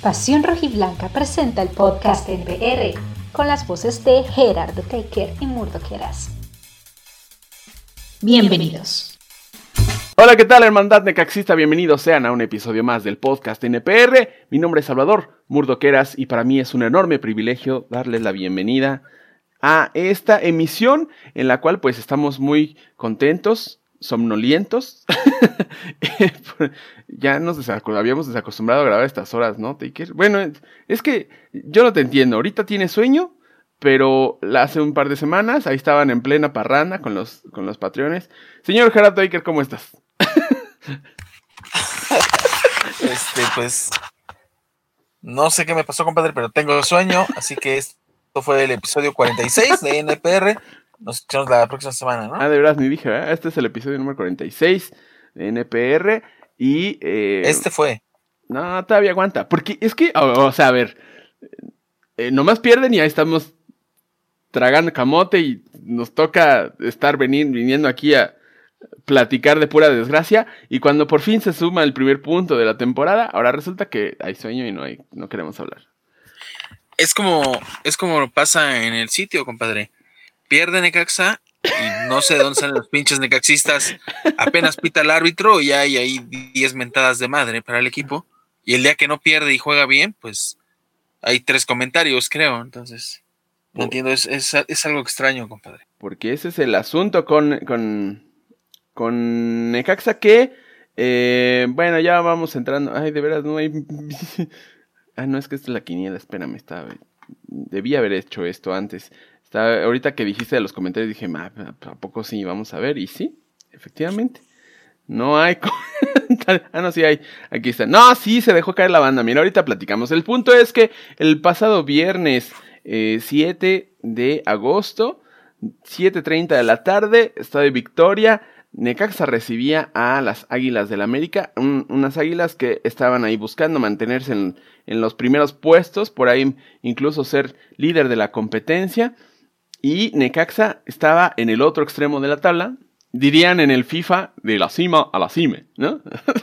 Pasión Rojiblanca presenta el podcast NPR con las voces de Gerardo Teiker y Murdo Queras. Bienvenidos. Hola, ¿qué tal, hermandad necaxista? Bienvenidos sean a un episodio más del podcast NPR. Mi nombre es Salvador Murdo Queras y para mí es un enorme privilegio darles la bienvenida a esta emisión en la cual pues estamos muy contentos, somnolientos. Ya habíamos desacostumbrado a grabar a estas horas, ¿no, Teiker? Bueno, es que yo no te entiendo. Ahorita tienes sueño, pero hace un par de semanas ahí estaban en plena parranda con los patreones. Señor Gerardo Teiker, ¿cómo estás? Pues no sé qué me pasó, compadre, pero tengo sueño, así que esto fue el episodio 46 de NPR. Nos escuchamos la próxima semana, ¿no? De verdad, ni dije, ¿verdad? Este es el episodio número 46 de NPR y... Este fue. No, todavía aguanta, porque es que, o sea, a ver, nomás pierden y ahí estamos tragando camote y nos toca estar viniendo aquí a platicar de pura desgracia, y cuando por fin se suma el primer punto de la temporada, ahora resulta que hay sueño y no queremos hablar. Es como pasa en el sitio, compadre. Pierde Necaxa y no sé de dónde salen los pinches necaxistas. Apenas pita el árbitro y hay ahí 10 mentadas de madre para el equipo. Y el día que no pierde y juega bien, pues hay 3 comentarios, creo. Entonces, no entiendo, es algo extraño, compadre. Porque ese es el asunto con Necaxa que, bueno, ya vamos entrando. Ay, de veras, no hay... no, es que esta es la quiniela, espérame, debí haber hecho esto antes. Ahorita que dijiste de los comentarios dije, ¿a poco sí? Vamos a ver, y sí, efectivamente. No hay no, sí hay. Aquí está. No, sí, se dejó caer la banda. Mira, ahorita platicamos. El punto es que el pasado viernes 7 de agosto, 7:30 de la tarde, Estadio Victoria, Necaxa recibía a las Águilas del América, unas Águilas que estaban ahí buscando mantenerse en los primeros puestos, por ahí incluso ser líder de la competencia, y Necaxa estaba en el otro extremo de la tabla, dirían en el FIFA, de la cima a la cime, ¿no?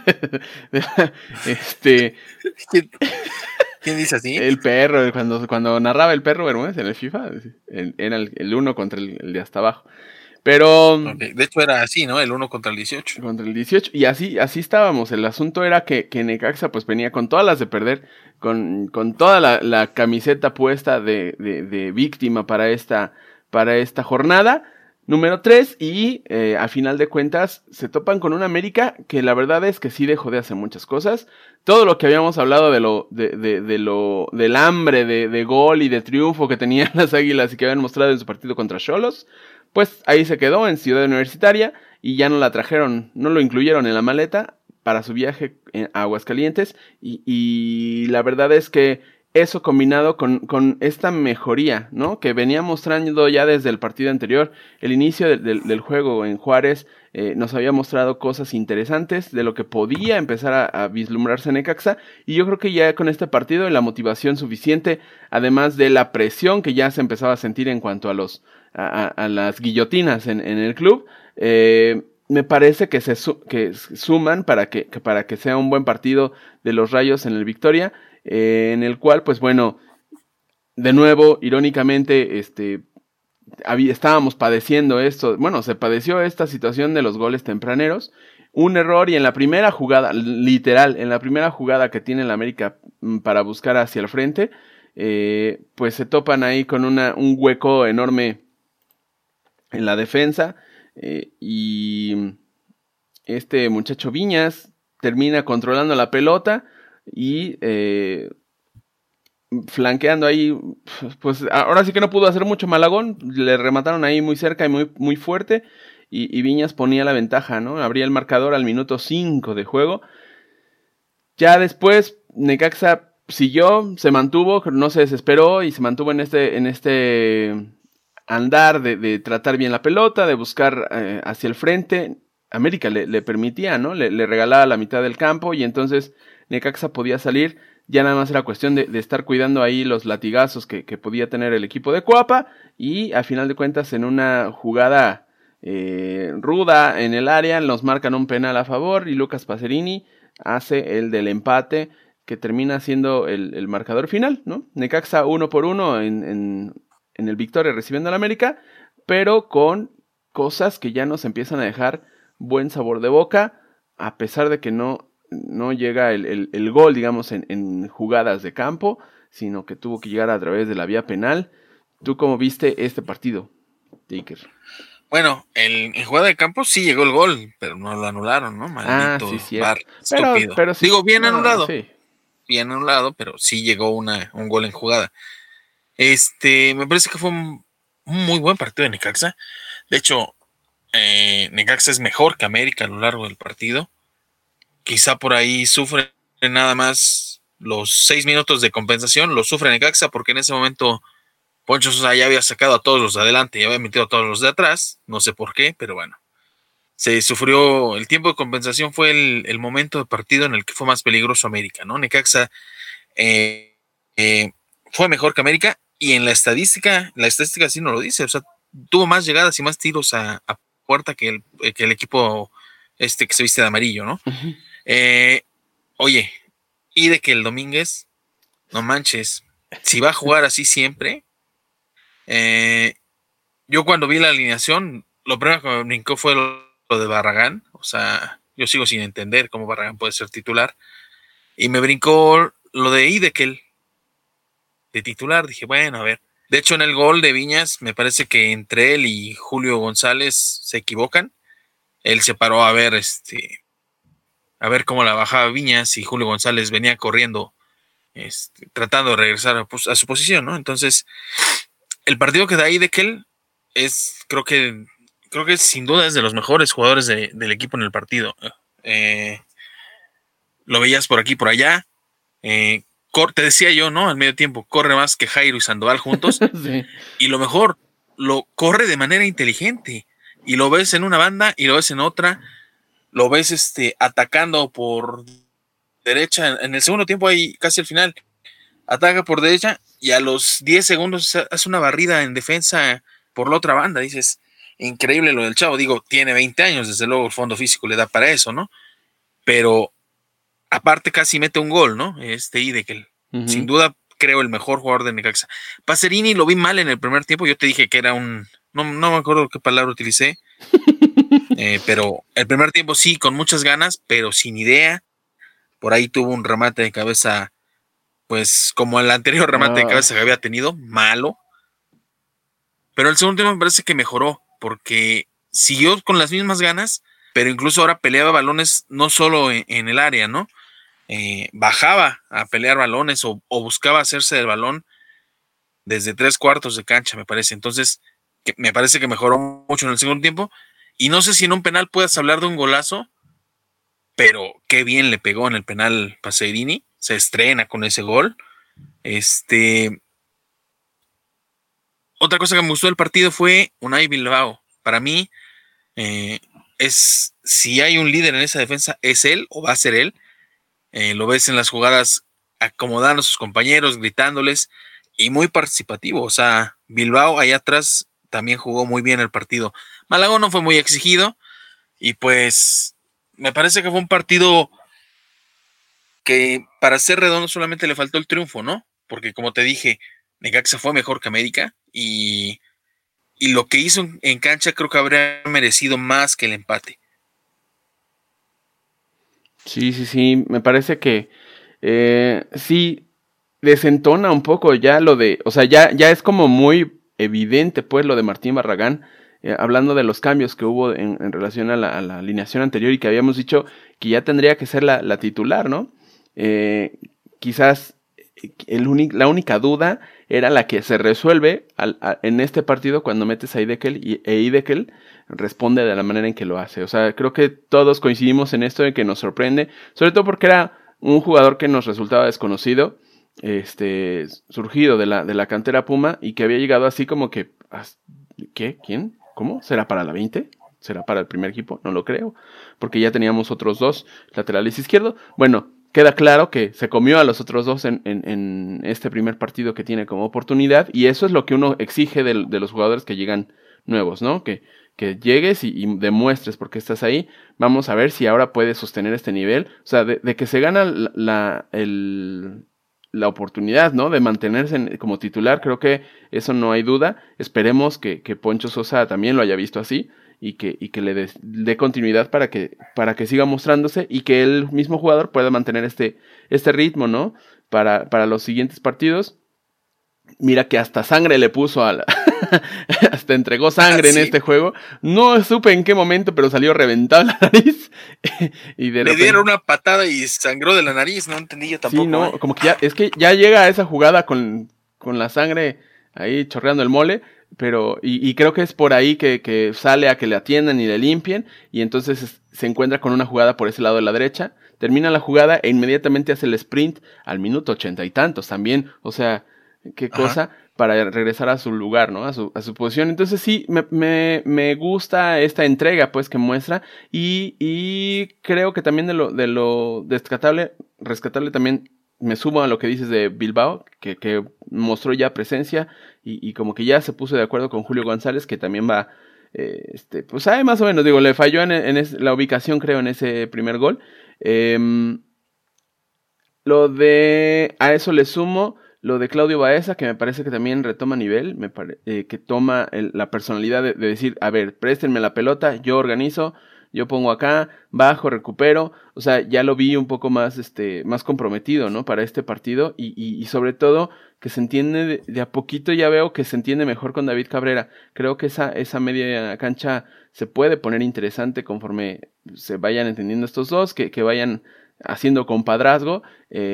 ¿Quién dice así? El perro, cuando narraba el perro Bermúdez en el FIFA, era el 1 contra el de hasta abajo. Pero... Okay. De hecho era así, ¿no? El 1 contra el 18. Contra el 18. Y así estábamos. El asunto era que Necaxa pues venía con todas las de perder. Con toda la camiseta puesta de víctima para esta jornada. Número 3. Y a final de cuentas se topan con una América que la verdad es que sí dejó de hacer muchas cosas. Todo lo que habíamos hablado del hambre de gol y de triunfo que tenían las Águilas y que habían mostrado en su partido contra Xolos, pues ahí se quedó en Ciudad Universitaria y ya no lo incluyeron en la maleta para su viaje a Aguascalientes, y la verdad es que eso combinado con esta mejoría, ¿no?, que venía mostrando ya desde el partido anterior, el inicio del juego en Juárez, nos había mostrado cosas interesantes de lo que podía empezar a vislumbrarse Necaxa, y yo creo que ya con este partido y la motivación suficiente, además de la presión que ya se empezaba a sentir en cuanto a las guillotinas en el club, me parece que suman para que sea un buen partido de los Rayos en el Victoria, en el cual, pues bueno, de nuevo, irónicamente, estábamos padeciendo esto. Bueno, se padeció esta situación de los goles tempraneros, un error, y en la primera jugada, literal, en la primera jugada que tiene la América para buscar hacia el frente, pues se topan ahí con un hueco enorme en la defensa, y este muchacho Viñas termina controlando la pelota y flanqueando ahí, pues ahora sí que no pudo hacer mucho Malagón, le remataron ahí muy cerca y muy, muy fuerte, y Viñas ponía la ventaja, ¿no? Abría el marcador al minuto 5 de juego. Ya después Necaxa siguió, se mantuvo, no se desesperó y se mantuvo en este andar de tratar bien la pelota, de buscar hacia el frente. América le permitía, ¿no? Le regalaba la mitad del campo, y entonces Necaxa podía salir. Ya nada más era cuestión de estar cuidando ahí los latigazos que podía tener el equipo de Cuapa, y a final de cuentas en una jugada ruda en el área nos marcan un penal a favor y Lucas Pacerini hace el del empate, que termina siendo el marcador final, ¿no? Necaxa 1-1 en el Victoria recibiendo al América, pero con cosas que ya nos empiezan a dejar buen sabor de boca, a pesar de que no llega el gol, digamos, en jugadas de campo, sino que tuvo que llegar a través de la vía penal. ¿Tú cómo viste este partido, Taker? Bueno, en jugada de campo sí llegó el gol, pero no lo anularon, ¿no? Maldito sí, VAR, estúpido. Pero sí, digo, bien anulado. Sí. Bien anulado, pero sí llegó un gol en jugada. Me parece que fue un muy buen partido de Necaxa. De hecho, Necaxa es mejor que América a lo largo del partido. Quizá por ahí sufre nada más los 6 minutos de compensación, lo sufre Necaxa porque en ese momento Poncho Sosa ya había sacado a todos los de adelante y había metido a todos los de atrás, no sé por qué, pero bueno. Se sufrió, el tiempo de compensación fue el momento de partido en el que fue más peligroso América, ¿no? Necaxa fue mejor que América y en la estadística sí no lo dice, o sea, tuvo más llegadas y más tiros a puerta que el equipo que se viste de amarillo, ¿no? Uh-huh. Oye, y de que el Domínguez, no manches, si va a jugar así siempre, yo cuando vi la alineación, lo primero que me brincó fue lo de Barragán, o sea, yo sigo sin entender cómo Barragán puede ser titular, y me brincó lo de Idekel, de titular, dije, bueno, a ver, de hecho en el gol de Viñas, me parece que entre él y Julio González se equivocan, él se paró a ver, a ver cómo la bajaba Viñas y Julio González venía corriendo, tratando de regresar a su posición, ¿no? Entonces, el partido que da Idekel creo que sin duda es de los mejores jugadores del equipo en el partido. Lo veías por aquí, por allá. Te decía yo, ¿no? Al medio tiempo, corre más que Jairo y Sandoval juntos. Sí. Y lo mejor, lo corre de manera inteligente. Y lo ves en una banda y lo ves en otra. Lo ves atacando por derecha. En el segundo tiempo, ahí casi al final, ataca por derecha y a los 10 segundos hace una barrida en defensa por la otra banda. Dices, increíble lo del chavo. Digo, tiene 20 años, desde luego el fondo físico le da para eso, ¿no? Pero aparte casi mete un gol, ¿no? Idekel. Uh-huh. Sin duda, creo, el mejor jugador de Necaxa. Pacerini lo vi mal en el primer tiempo. Yo te dije que era no me acuerdo qué palabra utilicé. Pero el primer tiempo sí, con muchas ganas, pero sin idea. Por ahí tuvo un remate de cabeza, pues como el anterior remate de cabeza que había tenido, malo. Pero el segundo tiempo me parece que mejoró, porque siguió con las mismas ganas, pero incluso ahora peleaba balones no solo en el área, ¿no? Bajaba a pelear balones o buscaba hacerse del balón desde 3/4 de cancha, me parece. Entonces, me parece que mejoró mucho en el segundo tiempo. Y no sé si en un penal puedas hablar de un golazo, pero qué bien le pegó en el penal Pacerini. Se estrena con ese gol. Otra cosa que me gustó del partido fue Unai Bilbao. Para mí, si hay un líder en esa defensa, es él o va a ser él. Lo ves en las jugadas acomodando a sus compañeros, gritándoles y muy participativo. O sea, Bilbao allá atrás también jugó muy bien el partido. Malagón no fue muy exigido y pues me parece que fue un partido que para ser redondo solamente le faltó el triunfo, ¿no? Porque como te dije, Necaxa fue mejor que América y lo que hizo en cancha creo que habría merecido más que el empate. Sí, me parece que sí desentona un poco ya lo de, o sea, ya es como muy evidente pues lo de Martín Barragán, hablando de los cambios que hubo en relación a la alineación anterior y que habíamos dicho que ya tendría que ser la titular, ¿no? Quizás la única duda era la que se resuelve en este partido cuando metes a Idekel e Idekel responde de la manera en que lo hace. O sea, creo que todos coincidimos en esto de que nos sorprende, sobre todo porque era un jugador que nos resultaba desconocido, surgido de la cantera Puma y que había llegado así como que, ¿qué? ¿Quién? ¿Cómo? ¿Será para la 20? ¿Será para el primer equipo? No lo creo, porque ya teníamos otros dos laterales izquierdos. Bueno, queda claro que se comió a los otros dos en este primer partido que tiene como oportunidad, y eso es lo que uno exige de los jugadores que llegan nuevos, ¿no? Que que llegues y demuestres por qué estás ahí. Vamos a ver si ahora puedes sostener este nivel. O sea, de que se gana la oportunidad, ¿no? De mantenerse como titular, creo que eso no hay duda. Esperemos que Poncho Sosa también lo haya visto así y que le dé continuidad para que siga mostrándose y que el mismo jugador pueda mantener este ritmo, ¿no? Para los siguientes partidos. Mira que hasta sangre le puso hasta entregó sangre en este juego. No supe en qué momento, pero salió reventado la nariz. Y le dieron una patada y sangró de la nariz, no entendí yo tampoco. Sí, no, como que ya llega a esa jugada con la sangre ahí chorreando el mole, pero y creo que es por ahí que sale a que le atiendan y le limpien, y entonces se encuentra con una jugada por ese lado de la derecha, termina la jugada e inmediatamente hace el sprint al minuto 80 y tantos también, o sea, qué cosa. Ajá. Para regresar a su lugar, ¿no? A su posición. Entonces sí, me gusta esta entrega, pues, que muestra. Y creo que también de lo rescatable también me sumo a lo que dices de Bilbao, que mostró ya presencia y como que ya se puso de acuerdo con Julio González, que también va, pues sabe más o menos, digo, le falló en la ubicación, creo, en ese primer gol. A eso le sumo lo de Claudio Baeza, que me parece que también retoma nivel, que toma la personalidad de decir, a ver, préstenme la pelota, yo organizo, yo pongo acá, bajo, recupero, o sea, ya lo vi un poco más, más comprometido, ¿no? Para este partido, y sobre todo, que se entiende, de a poquito ya veo que se entiende mejor con David Cabrera. Creo que esa media cancha se puede poner interesante conforme se vayan entendiendo estos dos, que vayan haciendo compadrazgo,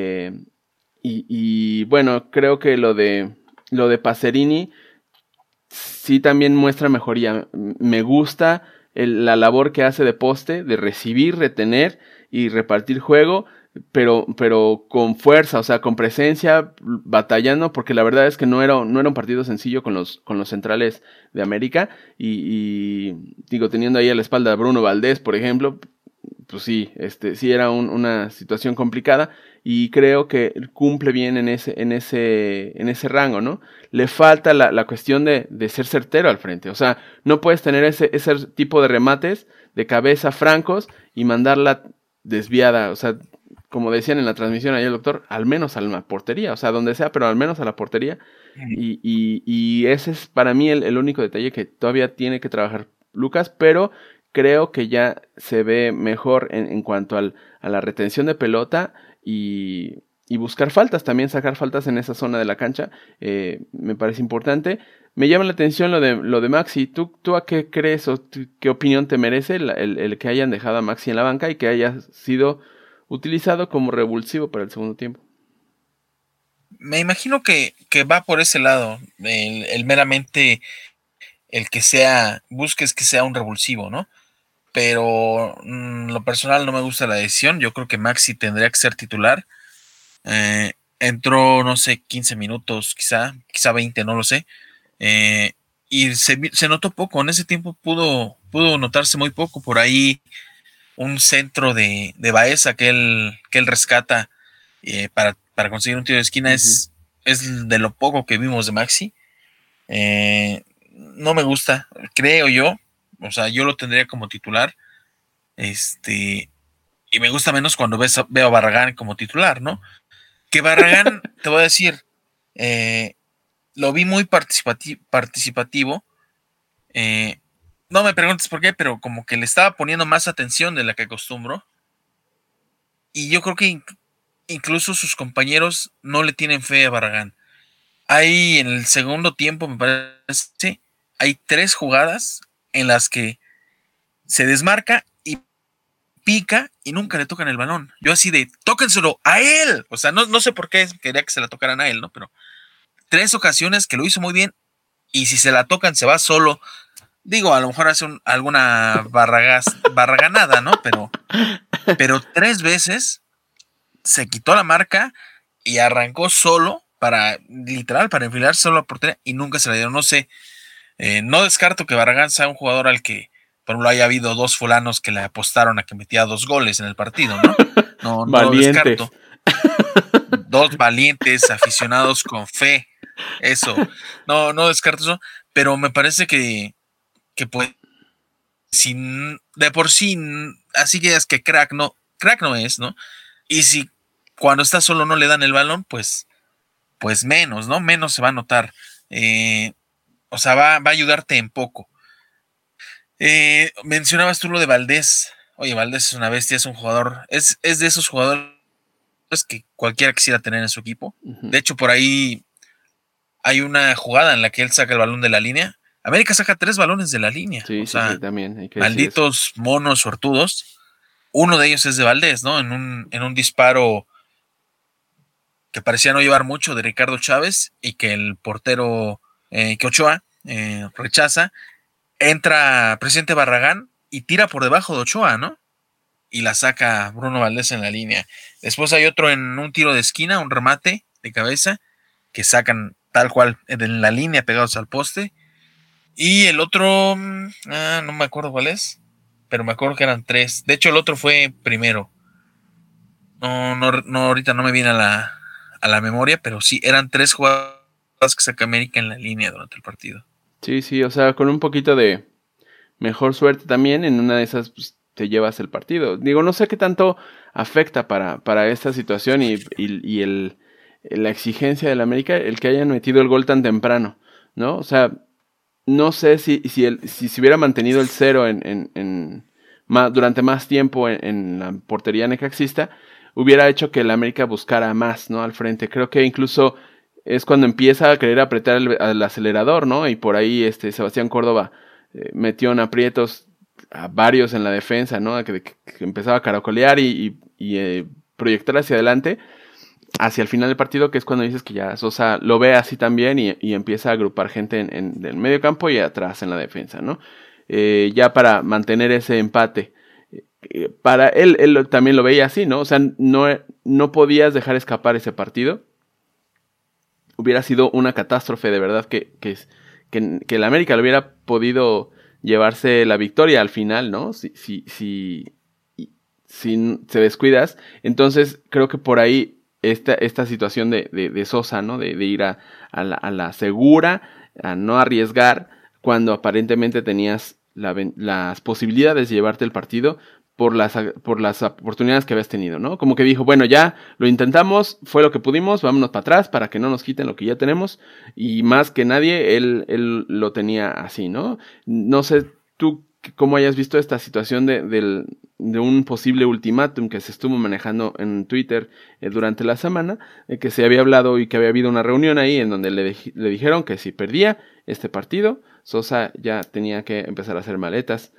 y bueno, creo que lo de Pacerini sí también muestra mejoría. Me gusta la labor que hace de poste, de recibir, retener y repartir juego, pero con fuerza, o sea, con presencia, batallando, porque la verdad es que no era un partido sencillo con los centrales de América, y digo, teniendo ahí a la espalda a Bruno Valdés, por ejemplo, pues sí, sí era una situación complicada, y creo que cumple bien en ese rango, ¿no? Le falta la cuestión de ser certero al frente, o sea, no puedes tener ese tipo de remates de cabeza francos y mandarla desviada, o sea, como decían en la transmisión ayer el doctor, al menos a la portería, o sea, donde sea, pero al menos a la portería, y ese es para mí el único detalle que todavía tiene que trabajar Lucas, pero creo que ya se ve mejor en cuanto a la retención de pelota y buscar faltas, también sacar faltas en esa zona de la cancha, me parece importante. Me llama la atención lo de Maxi. ¿Tú a qué crees o qué opinión te merece el que hayan dejado a Maxi en la banca y que haya sido utilizado como revulsivo para el segundo tiempo? Me imagino que va por ese lado, el meramente el que busques que sea un revulsivo, ¿no? Pero lo personal no me gusta la decisión. Yo creo que Maxi tendría que ser titular. Entró, no sé, 15 minutos, quizá 20, no lo sé. Y se notó poco. En ese tiempo pudo notarse muy poco. Por ahí un centro de Baeza que él rescata para conseguir un tiro de esquina. Uh-huh. Es de lo poco que vimos de Maxi. No me gusta, creo yo. O sea, yo lo tendría como titular. Y me gusta menos cuando veo a Barragán como titular, ¿no? Que Barragán, te voy a decir, lo vi muy participativo. No me preguntes por qué, pero como que le estaba poniendo más atención de la que acostumbro. Y yo creo que incluso sus compañeros no le tienen fe a Barragán. Ahí en el segundo tiempo, me parece, hay 3 jugadas en las que se desmarca y pica y nunca le tocan el balón. Yo así de, tóquenselo a él. O sea, no sé por qué quería que se la tocaran a él, ¿no? Pero 3 ocasiones que lo hizo muy bien y si se la tocan se va solo. Digo, a lo mejor hace alguna barraganada, ¿no? Pero 3 veces se quitó la marca y arrancó solo para enfilar solo la portería y nunca se la dieron. No sé, no descarto que Barragán sea un jugador al que, por ejemplo, haya habido 2 fulanos que le apostaron a que metía 2 goles en el partido, ¿no? No lo descarto. 2 valientes, aficionados con fe. Eso. No descarto eso. Pero me parece que puede sin de por sí, así que es que crack no es, ¿no? Y si cuando está solo no le dan el balón, pues menos, ¿no? Menos se va a notar. O sea, va a ayudarte en poco. Mencionabas tú lo de Valdés. Oye, Valdés es una bestia, es un jugador, es de esos jugadores que cualquiera quisiera tener en su equipo. Uh-huh. De hecho, por ahí hay una jugada en la que él saca el balón de la línea. América saca 3 balones de la línea. Sí, O sí, sea, también hay que decir eso. malditos monos sortudos. Uno de ellos es de Valdés, ¿no? En un disparo que parecía no llevar mucho de Ricardo Chávez y que el portero, que Ochoa, rechaza. Entra Presidente Barragán y tira por debajo de Ochoa, ¿no? Y la saca Bruno Valdés en la línea. Después hay otro en un tiro de esquina, un remate de cabeza, que sacan tal cual en la línea pegados al poste. Y el otro, no me acuerdo cuál es, pero me acuerdo que eran 3. De hecho, el otro fue primero. No, ahorita no me viene a la memoria, pero sí, eran 3 jugadas que saca América en la línea durante el partido. Sí, o sea, con un poquito de mejor suerte también, en una de esas pues, te llevas el partido. Digo, no sé qué tanto afecta para esta situación y la exigencia del América el que hayan metido el gol tan temprano, ¿no? O sea, no sé si se hubiera mantenido el 0 durante más tiempo en la portería necaxista, hubiera hecho que el América buscara más, ¿no? Al frente. Creo que incluso es cuando empieza a querer apretar el acelerador, ¿no? Y por ahí Sebastián Córdoba metió en aprietos a varios en la defensa, ¿no? Que empezaba a caracolear y proyectar hacia adelante, hacia el final del partido, que es cuando dices que ya Sosa lo ve así también y empieza a agrupar gente en el medio campo y atrás en la defensa, ¿no? Ya para mantener ese empate. Para él también lo veía así, ¿no? O sea, no podías dejar escapar ese partido. Hubiera sido una catástrofe de verdad que el América lo hubiera podido llevarse la victoria al final, ¿no? Si se descuidas. Entonces creo que por ahí esta situación de Sosa, ¿no? De ir a la segura, a no arriesgar, cuando aparentemente tenías las posibilidades de llevarte el partido por las oportunidades que habías tenido, ¿no? Como que dijo, bueno, ya lo intentamos, fue lo que pudimos, vámonos para atrás para que no nos quiten lo que ya tenemos, y más que nadie, él lo tenía así, ¿no? No sé tú cómo hayas visto esta situación de un posible ultimátum que se estuvo manejando en Twitter durante la semana, que se había hablado y que había habido una reunión ahí en donde le dijeron que si perdía este partido, Sosa ya tenía que empezar a hacer maletas.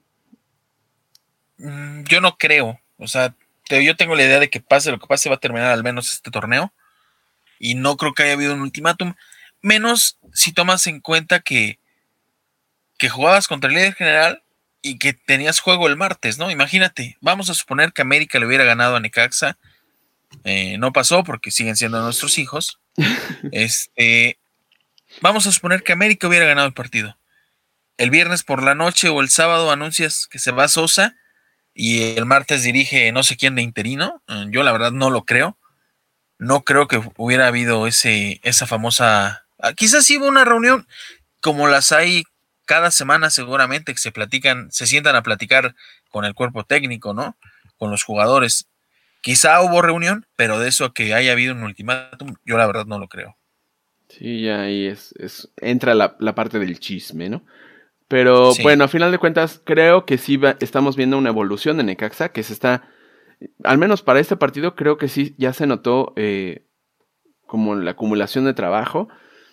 Yo no creo, o sea, yo tengo la idea de que pase lo que pase va a terminar al menos este torneo y no creo que haya habido un ultimátum, menos si tomas en cuenta que jugabas contra el líder general y que tenías juego el martes, ¿no? Imagínate, vamos a suponer que América le hubiera ganado a Necaxa, no pasó porque siguen siendo nuestros hijos. Vamos a suponer que América hubiera ganado el partido. El viernes por la noche o el sábado anuncias que se va Sosa y el martes dirige no sé quién de interino. Yo la verdad no lo creo. No creo que hubiera habido esa famosa... Quizás sí hubo una reunión como las hay cada semana seguramente, que se sientan a platicar con el cuerpo técnico, ¿no? Con los jugadores. Quizá hubo reunión, pero de eso a que haya habido un ultimátum, yo la verdad no lo creo. Sí, ya ahí entra la parte del chisme, ¿no? Pero sí. Bueno, a final de cuentas, creo que sí estamos viendo una evolución de Necaxa, que se está, al menos para este partido, creo que sí ya se notó como la acumulación de trabajo.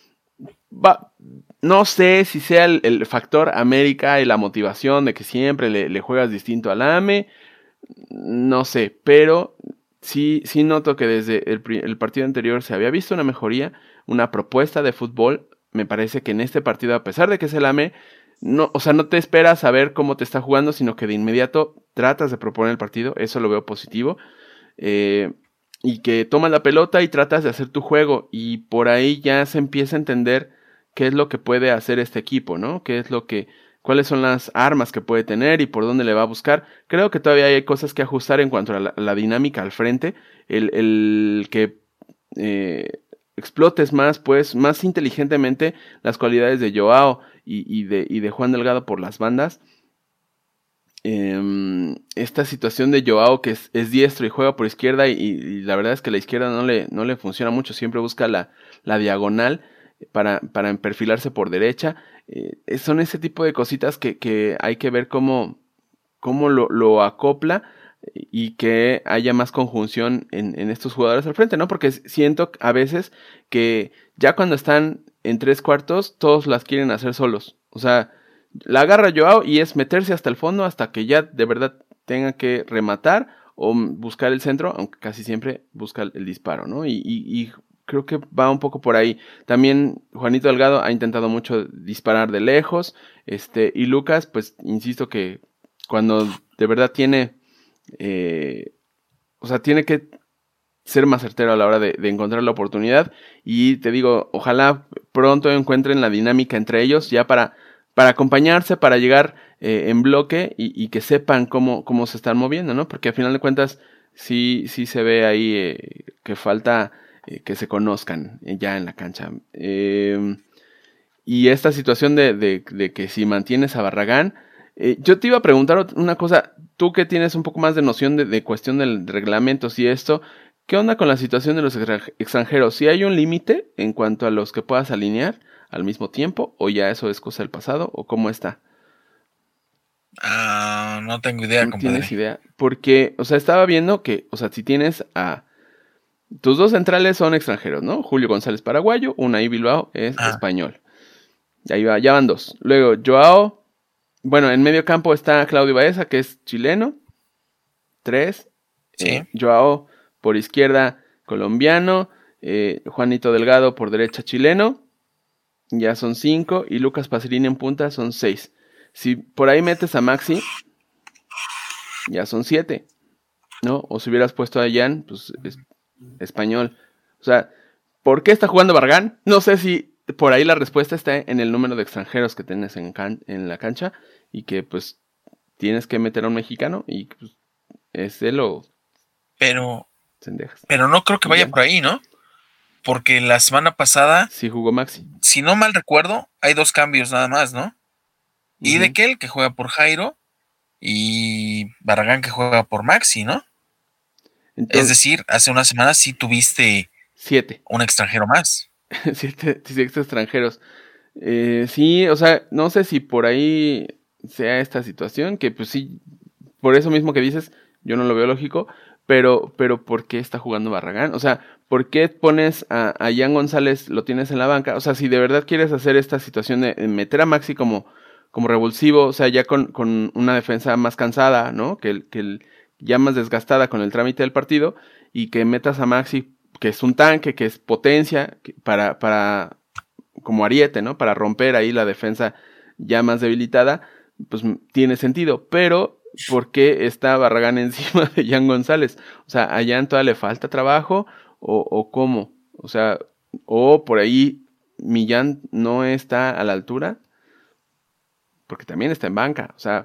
No sé si sea el factor América y la motivación de que siempre le juegas distinto al AME, no sé, pero sí noto que desde el partido anterior se había visto una mejoría, una propuesta de fútbol. Me parece que en este partido, a pesar de que es el AME, no te esperas a ver cómo te está jugando, sino que de inmediato tratas de proponer el partido. Eso lo veo positivo. Y que tomas la pelota y tratas de hacer tu juego. Y por ahí ya se empieza a entender qué es lo que puede hacer este equipo, ¿no? Cuáles son las armas que puede tener y por dónde le va a buscar. Creo que todavía hay cosas que ajustar en cuanto a la dinámica al frente. El que explotes más inteligentemente las cualidades de Joao y de Juan Delgado por las bandas. esta situación de Joao, que es diestro y juega por izquierda, y la verdad es que la izquierda no le funciona mucho, siempre busca la diagonal para perfilarse por derecha. Son ese tipo de cositas que hay que ver cómo lo acopla y que haya más conjunción en estos jugadores al frente, ¿no? Porque siento a veces que ya cuando están en 3/4, todos las quieren hacer solos. O sea, la agarra Joao y es meterse hasta el fondo hasta que ya de verdad tenga que rematar o buscar el centro, aunque casi siempre busca el disparo, ¿no? Y creo que va un poco por ahí. También Juanito Delgado ha intentado mucho disparar de lejos, y Lucas, pues insisto que cuando de verdad tiene, o sea, tiene que ser más certero a la hora de encontrar la oportunidad, y te digo, ojalá pronto encuentren la dinámica entre ellos ya para acompañarse, para llegar en bloque y que sepan cómo se están moviendo, ¿no? Porque al final de cuentas sí se ve ahí que falta que se conozcan ya en la cancha. Y esta situación de que si mantienes a Barragán, yo te iba a preguntar una cosa, tú que tienes un poco más de noción de cuestión del reglamentos y esto, ¿qué onda con la situación de los extranjeros? ¿Si hay un límite en cuanto a los que puedas alinear al mismo tiempo, o ya eso es cosa del pasado, o cómo está? No tengo idea, ¿No compadre. tienes idea? Porque, o sea, estaba viendo que, o sea, si tienes a... Tus dos centrales son extranjeros, ¿no? Julio González paraguayo, Unai Bilbao es español. Ya van dos. Luego, Joao, bueno, en medio campo está Claudio Baeza, que es chileno. 3. Sí. Joao por izquierda, colombiano. Juanito Delgado por derecha, chileno. Ya son 5. Y Lucas Pacerini en punta son 6. Si por ahí metes a Maxi, ya son 7, ¿no? O si hubieras puesto a Jan, pues es español. O sea, ¿por qué está jugando Barragán? No sé si por ahí la respuesta está en el número de extranjeros que tienes en la cancha, y que pues tienes que meter a un mexicano y pues, es él o... Pero Cendejas. no creo que vaya por ahí, ¿no? Porque la semana pasada... Sí jugó Maxi. Si no mal recuerdo, hay 2 cambios nada más, ¿no? Y de Kel, que juega por Jairo, y Barragán, que juega por Maxi, ¿no? Entonces, es decir, hace una semana sí tuviste 7. Un extranjero más. 7 extranjeros. Sí, o sea, no sé si por ahí sea esta situación, que pues sí, por eso mismo que dices, yo no lo veo lógico, pero ¿por qué está jugando Barragán? O sea, ¿por qué pones a Jan González, lo tienes en la banca? O sea, si de verdad quieres hacer esta situación de meter a Maxi como revulsivo, o sea, ya con una defensa más cansada, ¿no? Que ya más desgastada con el trámite del partido, y que metas a Maxi, que es un tanque, que es potencia, para como ariete, ¿no? Para romper ahí la defensa ya más debilitada, pues tiene sentido. Pero, ¿por qué está Barragán encima de Jan González? O sea, ¿a Jan todavía le falta trabajo? ¿O cómo? O sea, o por ahí Millán no está a la altura, porque también está en banca. O sea,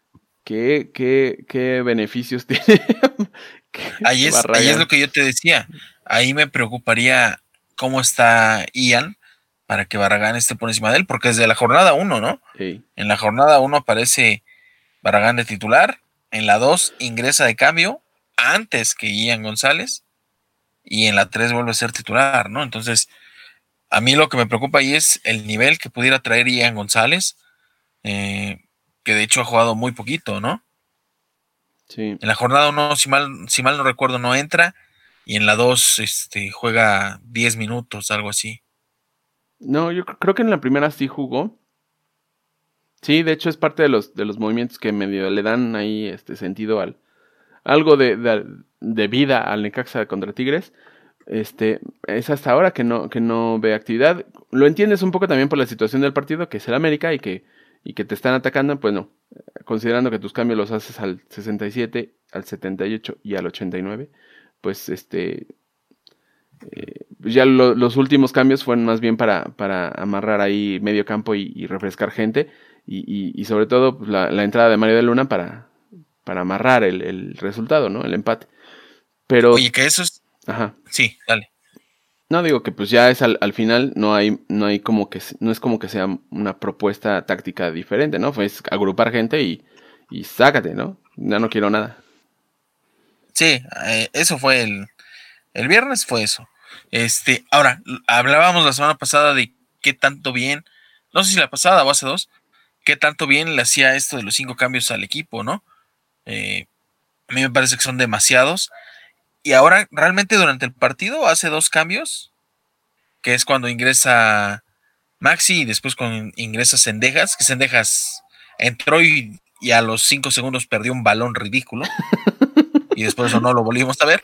¿qué beneficios tiene? Ahí es lo que yo te decía. Ahí me preocuparía cómo está Ian para que Barragán esté por encima de él, porque desde la jornada 1, ¿no? Sí. En la jornada 1 aparece Barragán de titular, en la 2 ingresa de cambio antes que Ian González, y en la 3 vuelve a ser titular, ¿no? Entonces, a mí lo que me preocupa ahí es el nivel que pudiera traer Ian González, que de hecho ha jugado muy poquito, ¿no? Sí. En la jornada 1, si mal no recuerdo, no entra, y en la 2 juega 10 minutos, algo así. No, yo creo que en la primera sí jugó. Sí, de hecho es parte de los movimientos que medio le dan ahí sentido al algo de vida al Necaxa contra Tigres. Es hasta ahora que no ve actividad. Lo entiendes un poco también por la situación del partido, que es el América, y que te están atacando, pues no, considerando que tus cambios los haces al 67, al 78 y al 89, pues ya los últimos cambios fueron más bien para amarrar ahí medio campo y refrescar gente, y sobre todo pues, la entrada de Mario de Luna para amarrar el resultado, ¿no? El empate. Pero, oye, que eso es... Ajá. Sí, dale. No, digo que pues ya es al final, no es como que sea una propuesta táctica diferente, ¿no? Pues agrupar gente y y sácate, ¿no? Ya no quiero nada. Sí, eso fue el viernes, fue eso. Ahora, hablábamos la semana pasada de qué tanto bien, no sé si la pasada o hace 2, qué tanto bien le hacía esto de los 5 cambios al equipo, ¿no? A mí me parece que son demasiados. Y ahora, realmente durante el partido, hace 2 cambios, que es cuando ingresa Maxi y después cuando ingresa Cendejas, que Cendejas entró y a los 5 segundos perdió un balón ridículo. Y después eso no lo volvimos a ver.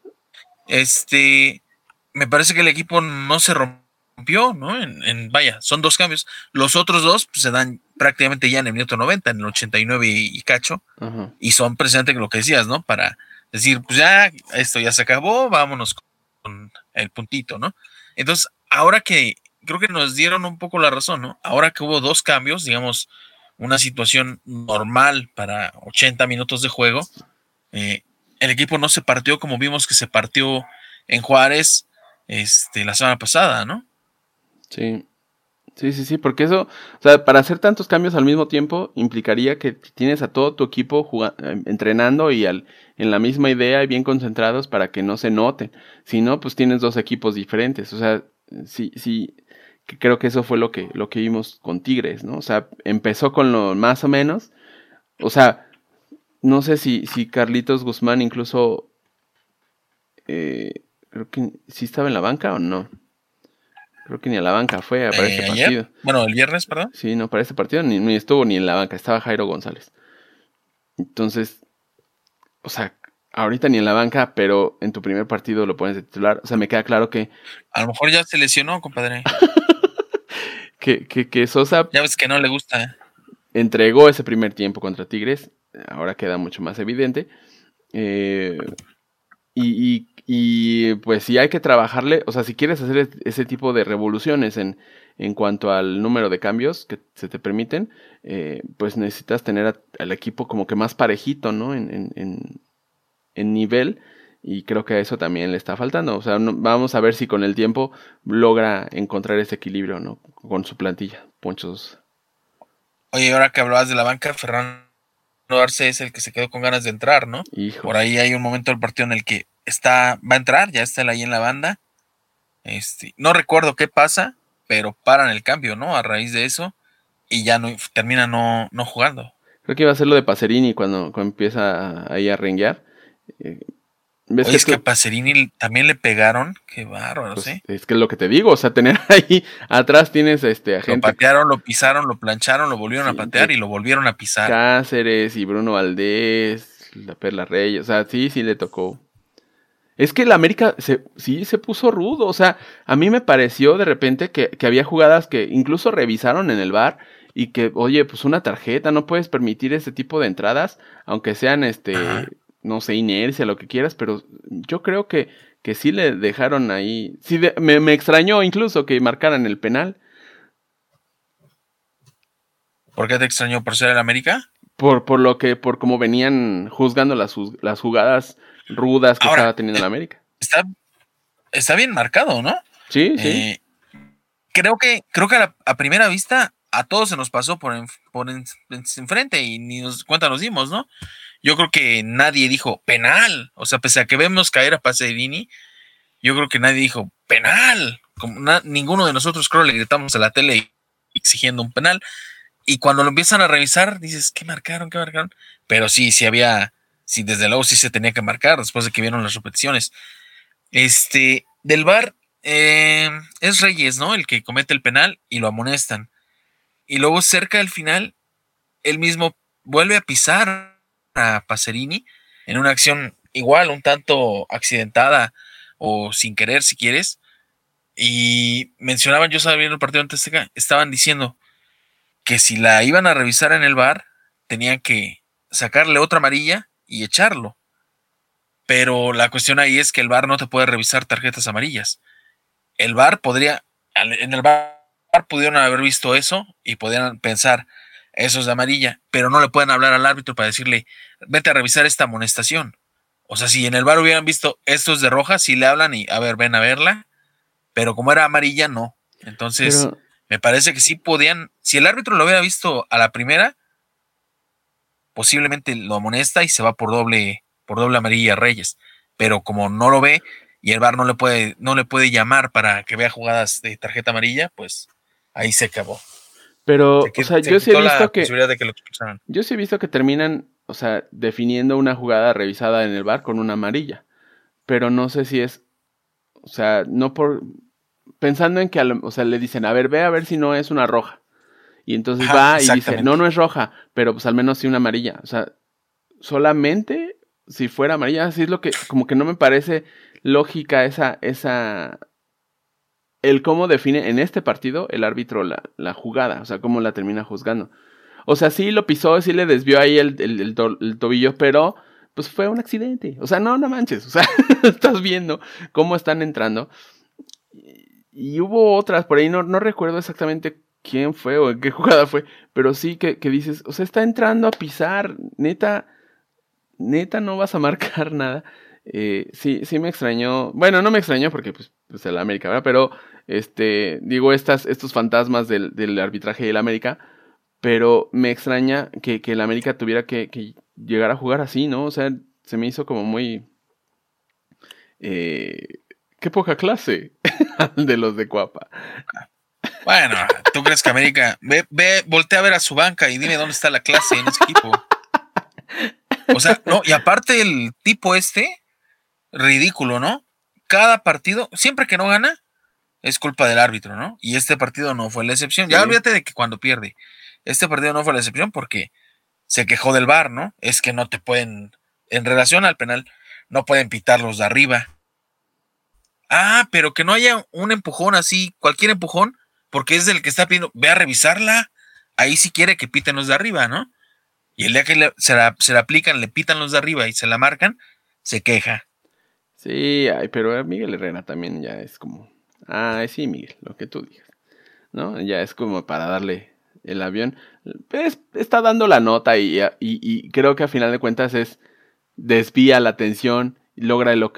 Me parece que el equipo no se rompió, ¿no? Vaya, son 2 cambios. Los otros 2 pues, se dan prácticamente ya en el minuto 90, en el 89 y cacho. Ajá. Y son precisamente lo que decías, ¿no? Para decir, pues ya, esto ya se acabó, vámonos con el puntito, ¿no? Entonces, ahora que creo que nos dieron un poco la razón, ¿no? Ahora que hubo 2 cambios, digamos, una situación normal para 80 minutos de juego, el equipo no se partió como vimos que se partió en Juárez la semana pasada, ¿no? Sí. Sí, porque eso, o sea, para hacer tantos cambios al mismo tiempo implicaría que tienes a todo tu equipo entrenando y en la misma idea y bien concentrados para que no se noten. Si no, pues tienes 2 equipos diferentes. O sea, sí, que creo que eso fue lo que vimos con Tigres, ¿no? O sea, empezó con lo más o menos. O sea, no sé si Carlitos Guzmán incluso, creo que sí estaba en la banca o no. Creo que ni a la banca fue para este partido. Bueno, el viernes, perdón. Sí, no, para este partido ni estuvo ni en la banca, estaba Jairo González. Entonces, o sea, ahorita ni en la banca, pero en tu primer partido lo pones de titular. O sea, me queda claro que... A lo mejor ya se lesionó, compadre. que Sosa... Ya ves que no le gusta. Entregó ese primer tiempo contra Tigres. Ahora queda mucho más evidente. Y pues sí hay que trabajarle, o sea, si quieres hacer ese tipo de revoluciones en cuanto al número de cambios que se te permiten, pues necesitas tener al equipo como que más parejito, ¿no? En nivel, y creo que a eso también le está faltando. O sea, vamos a ver si con el tiempo logra encontrar ese equilibrio, ¿no? Con su plantilla, Ponchos. Oye, ahora que hablabas de la banca, Fernando Arce es el que se quedó con ganas de entrar, ¿no? Hijo. Por ahí hay un momento del partido en el que va a entrar, ya está él ahí en la banda. No recuerdo qué pasa, pero paran el cambio, ¿no? A raíz de eso, y ya no termina no jugando. Creo que iba a ser lo de Pacerini cuando empieza ahí a renguear. Oye, es que a Pacerini también le pegaron, qué bárbaro, pues, ¿sí? Es que es lo que te digo, o sea, tener ahí atrás tienes a gente. Lo patearon, lo pisaron, lo plancharon, lo volvieron a patear y lo volvieron a pisar. Cáceres y Bruno Valdés, la Perla Reyes, o sea, sí le tocó. Es que el América sí se puso rudo, o sea, a mí me pareció de repente que había jugadas que incluso revisaron en el VAR y que, oye, pues una tarjeta, no puedes permitir ese tipo de entradas, aunque sean, no sé, inercia, lo que quieras, pero yo creo que sí le dejaron ahí, sí me extrañó incluso que marcaran el penal. ¿Por qué te extrañó? ¿Por ser el América? Por cómo venían juzgando las jugadas rudas que ahora, estaba teniendo el América. Está bien marcado, ¿no? Sí. Creo que a primera vista a todos se nos pasó por enfrente y ni cuenta nos dimos, ¿no? Yo creo que nadie dijo penal. O sea, pese a que vemos caer a Pacerini, yo creo que nadie dijo penal. Ninguno de nosotros creo le gritamos a la tele exigiendo un penal. Y cuando lo empiezan a revisar, dices, ¿qué marcaron? Pero sí desde luego sí se tenía que marcar después de que vieron las repeticiones. Del VAR, es Reyes, ¿no? El que comete el penal y lo amonestan. Y luego cerca del final, él mismo vuelve a pisar a Pacerini en una acción igual, un tanto accidentada o sin querer, si quieres. Y mencionaban, yo estaba viendo el partido antes, estaban diciendo que si la iban a revisar en el VAR, tenían que sacarle otra amarilla y echarlo. Pero la cuestión ahí es que el VAR no te puede revisar tarjetas amarillas. En el VAR pudieron haber visto eso y podían pensar, eso es de amarilla, pero no le pueden hablar al árbitro para decirle, vete a revisar esta amonestación. O sea, si en el VAR hubieran visto esto es de roja, sí le hablan y a ver, ven a verla, pero como era amarilla, no. Entonces, me parece que sí podían, si el árbitro lo hubiera visto a la primera, posiblemente lo amonesta y se va por doble amarilla a Reyes. Pero como no lo ve y el VAR no le puede llamar para que vea jugadas de tarjeta amarilla, pues ahí se acabó. Pero, o sea, yo sí he visto que posibilidad de que lo expulsaran. Yo sí he visto que terminan, o sea, definiendo una jugada revisada en el VAR con una amarilla. Pero no sé si es, o sea, no por pensando en que, o sea, le dicen, ve a ver si no es una roja. Y entonces va y dice, no es roja, pero pues al menos sí una amarilla. O sea, solamente si fuera amarilla, así es lo que, como que no me parece lógica el cómo define en este partido el árbitro la jugada, o sea, cómo la termina juzgando. O sea, sí lo pisó, sí le desvió ahí el tobillo, pero pues fue un accidente. O sea, no manches, o sea, estás viendo cómo están entrando. Y hubo otras, por ahí no recuerdo exactamente quién fue o en qué jugada fue, pero sí que dices, o sea, está entrando a pisar, neta no vas a marcar nada. Sí me extrañó, bueno, no me extrañó porque pues el América, ¿verdad? Pero, digo, estos fantasmas del arbitraje del América, pero me extraña que el América tuviera que llegar a jugar así, ¿no? O sea, se me hizo como muy... qué poca clase de los de Cuapa. Bueno, ¿tú crees que América... voltea a ver a su banca y dime dónde está la clase en ese equipo? O sea, no, y aparte el tipo ridículo, ¿no? Cada partido, siempre que no gana, es culpa del árbitro, ¿no? Y este partido no fue la excepción. Sí. Ya olvídate de que cuando pierde. Este partido no fue la excepción porque se quejó del VAR, ¿no? Es que no te pueden, en relación al penal, no pueden pitar los de arriba. Ah, pero que no haya un empujón así, cualquier empujón, porque es del que está pidiendo, ve a revisarla. Ahí sí quiere que piten los de arriba, ¿no? Y el día que se la aplican, le pitan los de arriba y se la marcan, se queja. Sí, pero Miguel Herrera también ya es como... sí, Miguel, lo que tú digas, ¿no? Ya es como para darle el avión. Pues, está dando la nota y creo que a final de cuentas desvía la atención y logra el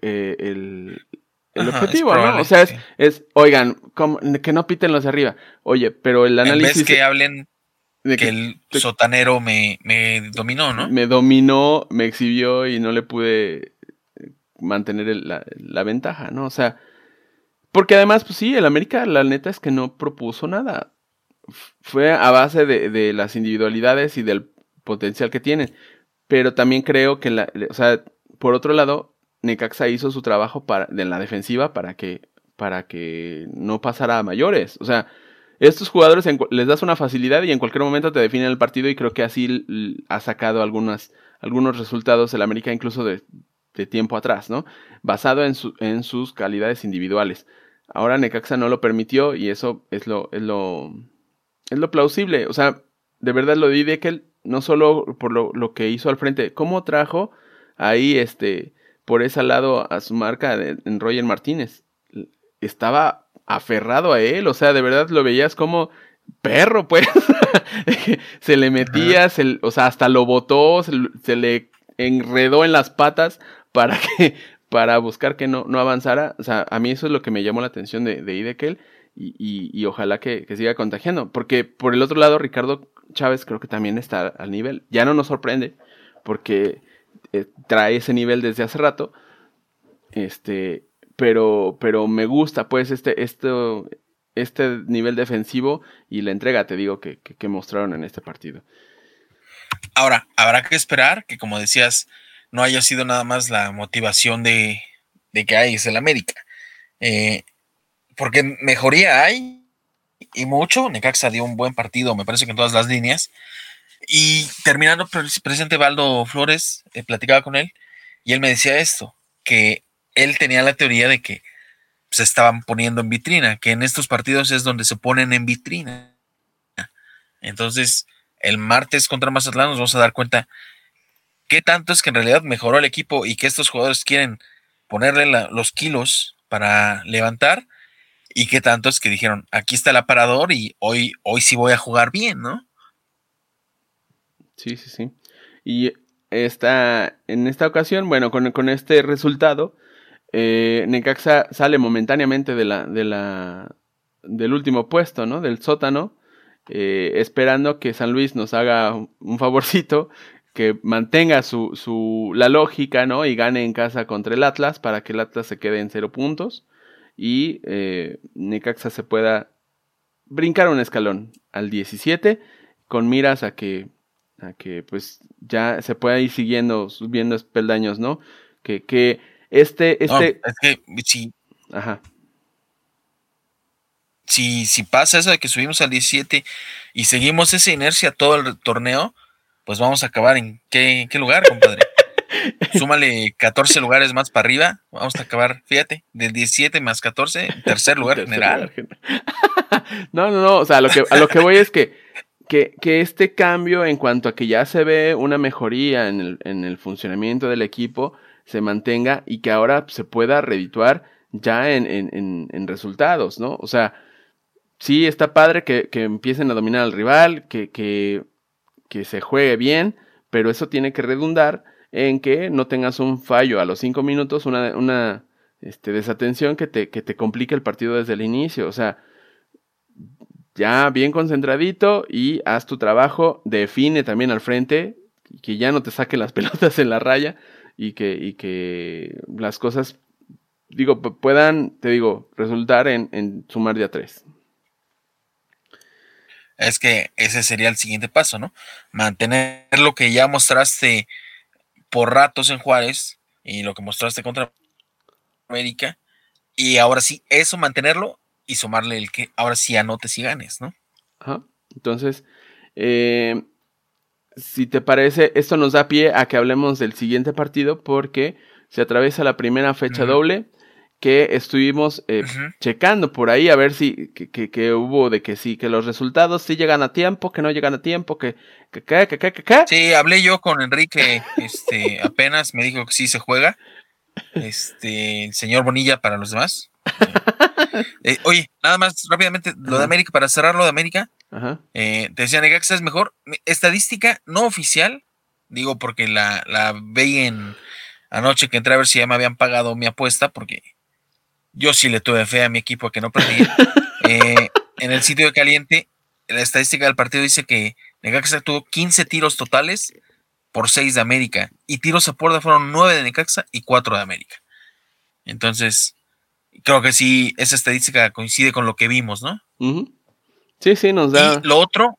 objetivo, ¿no? O sea, oigan, que no piten los de arriba. Oye, pero el análisis... En vez que hablen que el sotanero me dominó, ¿no? Me dominó, me exhibió y no le pude mantener la ventaja, ¿no? O sea, porque además, pues sí, el América, la neta es que no propuso nada. Fue a base de las individualidades y del potencial que tienen. Pero también creo que, o sea, por otro lado, Necaxa hizo su trabajo de la defensiva para que no pasara a mayores. O sea, estos jugadores les das una facilidad y en cualquier momento te definen el partido y creo que así ha sacado algunos resultados el América incluso de tiempo atrás, ¿no? Basado en sus calidades individuales. Ahora Necaxa no lo permitió y eso es lo plausible. O sea, de verdad lo di de que él, no solo por lo que hizo al frente, cómo trajo ahí por ese lado a su marca en Roger Martínez. Estaba aferrado a él, o sea, de verdad lo veías como perro, pues. Se le metía, o sea, hasta lo botó, se le enredó en las patas para buscar que no avanzara. O sea, a mí eso es lo que me llamó la atención de Idekel y ojalá que siga contagiando. Porque por el otro lado, Ricardo Chávez creo que también está al nivel. Ya no nos sorprende porque trae ese nivel desde hace rato. Pero me gusta pues este nivel defensivo y la entrega, te digo, que mostraron en este partido. Ahora, habrá que esperar que, como decías, no haya sido nada más la motivación de que hay es el América. Porque mejoría hay y mucho. Necaxa dio un buen partido, me parece que en todas las líneas. Y terminando presente Valdo Flores, platicaba con él y él me decía esto, que él tenía la teoría de que se estaban poniendo en vitrina, que en estos partidos es donde se ponen en vitrina. Entonces, el martes contra Mazatlán nos vamos a dar cuenta qué tanto es que en realidad mejoró el equipo y que estos jugadores quieren ponerle los kilos para levantar y qué tanto es que dijeron, aquí está el aparador y hoy sí voy a jugar bien, ¿no? Sí. Y en esta ocasión, bueno, con este resultado, Necaxa sale momentáneamente del último puesto, ¿no? Del sótano. esperando que San Luis nos haga un favorcito, que mantenga la lógica, ¿no? Y gane en casa contra el Atlas para que el Atlas se quede en 0 puntos y Necaxa se pueda brincar un escalón al 17 con miras a que pues ya se pueda ir subiendo peldaños, ¿no? Que No, es que Ajá. Si pasa eso de que subimos al 17 y seguimos esa inercia todo el torneo, pues vamos a acabar en ¿qué lugar, compadre? Súmale 14 lugares más para arriba, vamos a acabar, fíjate, del 17 más 14, tercer lugar general. No, o sea, a lo que voy es que este cambio en cuanto a que ya se ve una mejoría en el funcionamiento del equipo se mantenga y que ahora se pueda redituar ya en resultados, ¿no? O sea, sí está padre que empiecen a dominar al rival, que se juegue bien, pero eso tiene que redundar en que no tengas un fallo a los 5 minutos, una desatención que te complique el partido desde el inicio. O sea, ya bien concentradito y haz tu trabajo, define también al frente, que ya no te saquen las pelotas en la raya y que las cosas, puedan, resultar en sumar de a 3. Es que ese sería el siguiente paso, ¿no? Mantener lo que ya mostraste por ratos en Juárez y lo que mostraste contra América, y ahora sí, eso mantenerlo y sumarle el que ahora sí anotes y ganes, ¿no? Ajá. Entonces, si te parece, esto nos da pie a que hablemos del siguiente partido porque se atraviesa la primera fecha doble que estuvimos checando por ahí a ver si que hubo de que sí, que los resultados sí llegan a tiempo, que no llegan a tiempo, que. Sí, hablé yo con Enrique, apenas me dijo que sí se juega. El señor Bonilla para los demás. Oye, nada más rápidamente, lo de América, para cerrar lo de América. Ajá. Te decía, Necaxa es mejor. Estadística no oficial, digo porque la veí anoche que entré a ver si ya me habían pagado mi apuesta, porque yo sí le tuve fe a mi equipo a que no perdía. En el sitio de Caliente, la estadística del partido dice que Necaxa tuvo 15 tiros totales por 6 de América, y tiros a puerta fueron 9 de Necaxa y 4 de América. Entonces, creo que sí, esa estadística coincide con lo que vimos, ¿no? Uh-huh. Sí, nos da. Y lo otro,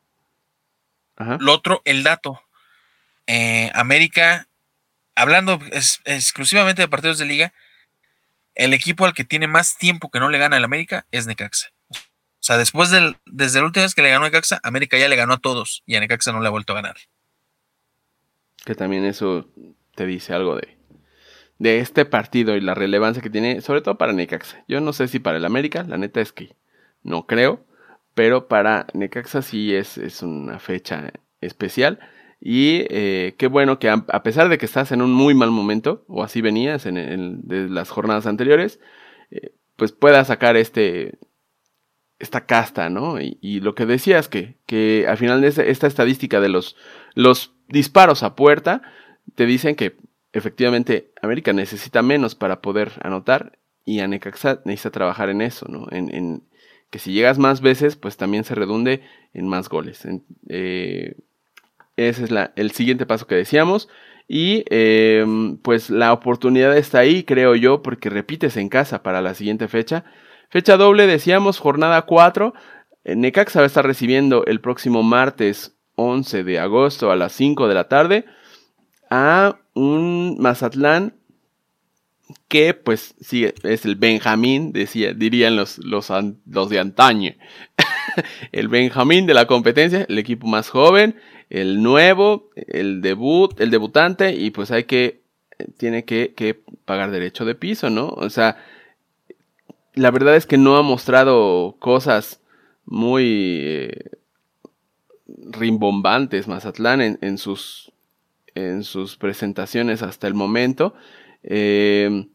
el dato. América, hablando exclusivamente de partidos de liga, el equipo al que tiene más tiempo que no le gana el América es Necaxa. O sea, desde la última vez que le ganó a Necaxa, América ya le ganó a todos y a Necaxa no le ha vuelto a ganar. Que también eso te dice algo de este partido y la relevancia que tiene, sobre todo para Necaxa. Yo no sé si para el América, la neta es que no creo, pero para Necaxa sí es una fecha especial. Y qué bueno que a pesar de que estás en un muy mal momento, o así venías de las jornadas anteriores, pues puedas sacar esta casta, ¿no? Y lo que decías, que al final de esta estadística de los disparos a puerta, te dicen que efectivamente América necesita menos para poder anotar, y a Necaxa necesita trabajar en eso, ¿no? En que si llegas más veces, pues también se redunde en más goles. Ese es el siguiente paso que decíamos. Y pues la oportunidad está ahí, creo yo, porque repites en casa para la siguiente fecha. Fecha doble, decíamos, jornada 4. Necaxa va a estar recibiendo el próximo martes 11 de agosto a las 5 de la tarde a un Mazatlán que pues sí es el Benjamín, dirían los de antaño. El Benjamín de la competencia, el equipo más joven, el nuevo, el debutante, y pues tiene que pagar derecho de piso, ¿no? O sea, la verdad es que no ha mostrado cosas muy rimbombantes Mazatlán en sus presentaciones hasta el momento. En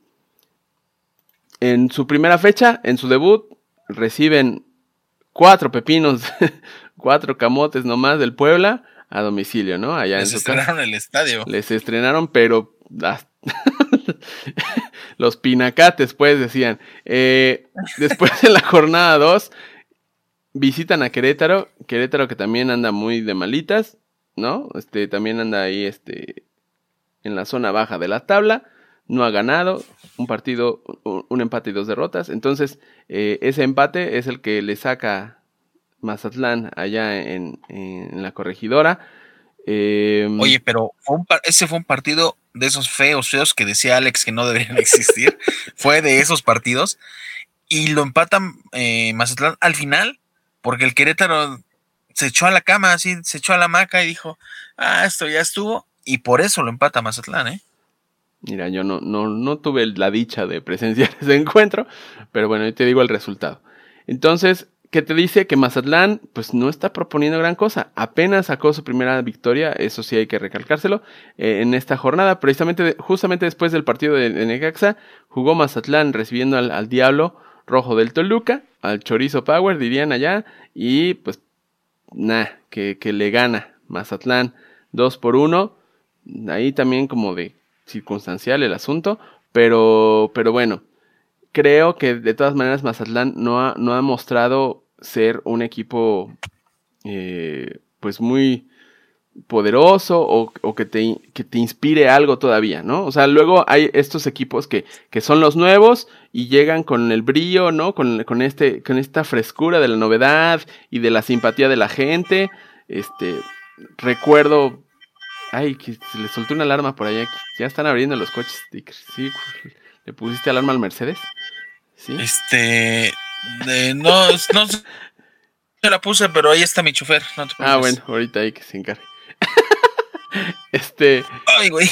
su primera fecha, en su debut, reciben 4 pepinos, 4 camotes nomás del Puebla a domicilio, ¿no? Allá les estrenaron el estadio. Les estrenaron, pero los pinacates, pues, decían. Después de la jornada 2, visitan a Querétaro que también anda muy de malitas, ¿no? También anda ahí en la zona baja de la tabla, no ha ganado, un empate y 2 derrotas, entonces ese empate es el que le saca Mazatlán allá en la Corregidora. Oye, pero ese fue un partido de esos feos que decía Alex que no deberían existir, fue de esos partidos, y lo empatan Mazatlán al final, porque el Querétaro se echó a la cama, así, se echó a la hamaca y dijo, esto ya estuvo, y por eso lo empata Mazatlán, Mira, yo no tuve la dicha de presenciar ese encuentro, pero bueno, yo te digo el resultado. Entonces, ¿qué te dice? Que Mazatlán pues no está proponiendo gran cosa. Apenas sacó su primera victoria, eso sí hay que recalcárselo, en esta jornada. Justamente después del partido de Necaxa, jugó Mazatlán recibiendo al Diablo Rojo del Toluca, al Chorizo Power, dirían allá, y pues que le gana Mazatlán 2-1. Ahí también como de circunstancial el asunto, pero bueno, creo que de todas maneras Mazatlán no ha mostrado ser un equipo pues muy poderoso o que te inspire algo todavía, ¿no? O sea, luego hay estos equipos que son los nuevos y llegan con el brillo, ¿no? Con esta frescura de la novedad y de la simpatía de la gente. Recuerdo, que se le soltó una alarma por allá, ya están abriendo los coches, stickers. ¿Sí? ¿Le pusiste alarma al Mercedes? ¿Sí? No se la puse, pero ahí está mi chofer. No te preocupes. Bueno, ahorita hay que se encargue. Ay, güey.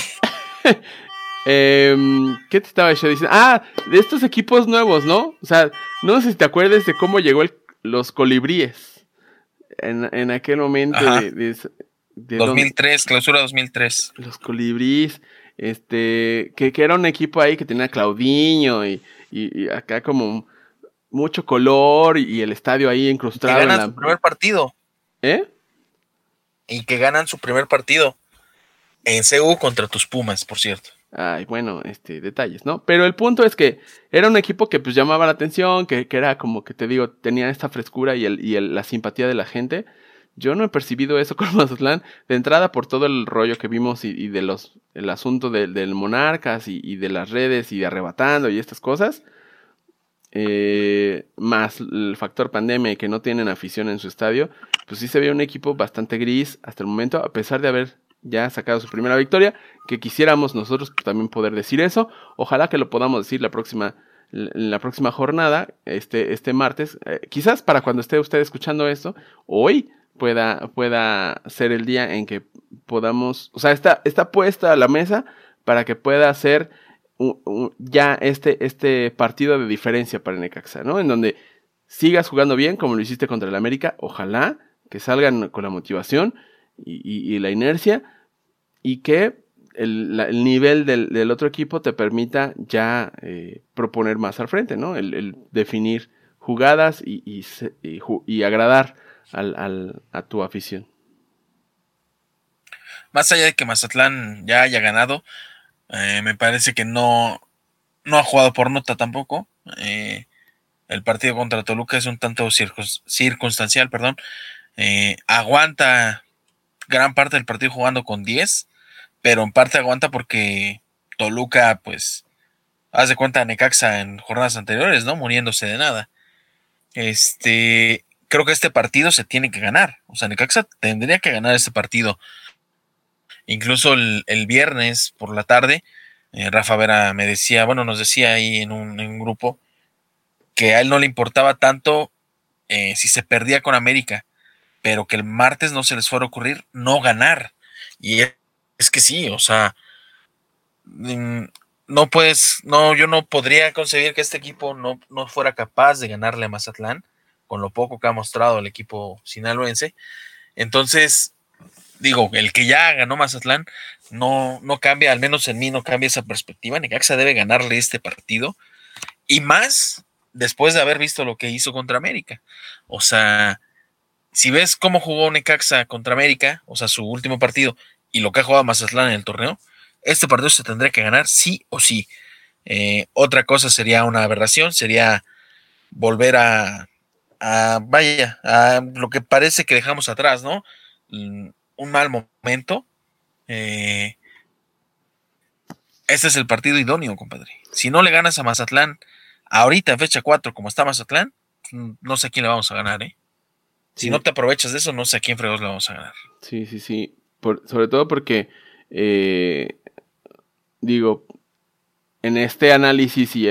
¿Qué te estaba yo diciendo? De estos equipos nuevos, ¿no? O sea, no sé si te acuerdas de cómo llegó los colibríes en aquel momento de 2003, clausura 2003. Los colibríes, que era un equipo ahí que tenía Claudinho y acá como mucho color y el estadio ahí incrustado. Que ganan su primer partido. Y que ganan su primer partido en CU contra tus Pumas, por cierto. Bueno, detalles, ¿no? Pero el punto es que era un equipo que pues llamaba la atención, que era como que te digo, tenía esta frescura y la simpatía de la gente. Yo no he percibido eso con Mazatlán, de entrada por todo el rollo que vimos y de el asunto del Monarcas y de las redes y de arrebatando y estas cosas. Más el factor pandemia y que no tienen afición en su estadio, pues sí se ve un equipo bastante gris hasta el momento, a pesar de haber ya sacado su primera victoria, que quisiéramos nosotros también poder decir eso. Ojalá que lo podamos decir la próxima jornada, este martes, quizás para cuando esté usted escuchando esto, hoy pueda ser el día en que podamos, o sea, está puesta a la mesa para que pueda ser ya este partido de diferencia para Necaxa, ¿no? En donde sigas jugando bien como lo hiciste contra el América, ojalá que salgan con la motivación y la inercia y que el nivel del otro equipo te permita ya proponer más al frente, ¿no? El definir jugadas y agradar a tu afición. Más allá de que Mazatlán ya haya ganado, me parece que no ha jugado por nota tampoco. El partido contra Toluca es un tanto circunstancial, aguanta gran parte del partido jugando con 10, pero en parte aguanta porque Toluca, pues, haz de cuenta Necaxa en jornadas anteriores, ¿no? Muriéndose de nada. Creo que este partido se tiene que ganar. O sea, Necaxa tendría que ganar este partido. Incluso el viernes por la tarde, Rafa Vera nos decía ahí en un grupo que a él no le importaba tanto si se perdía con América, pero que el martes no se les fuera a ocurrir no ganar. Y es que sí, o sea, yo no podría concebir que este equipo no fuera capaz de ganarle a Mazatlán, con lo poco que ha mostrado el equipo sinaloense. Entonces, digo, el que ya ganó Mazatlán no cambia, al menos en mí no cambia esa perspectiva. Necaxa debe ganarle este partido, y más después de haber visto lo que hizo contra América. O sea, si ves cómo jugó Necaxa contra América, o sea, su último partido, y lo que ha jugado Mazatlán en el torneo, este partido se tendría que ganar sí o sí. Otra cosa sería una aberración, sería volver a lo que parece que dejamos atrás, ¿no? Un mal momento. Este es el partido idóneo, compadre. Si no le ganas a Mazatlán ahorita en fecha 4, como está Mazatlán, no sé a quién le vamos a ganar, ¿eh? Si Sí. no te aprovechas de eso, no sé a quién fregos le vamos a ganar. Sí. Sobre todo porque, digo, en este análisis y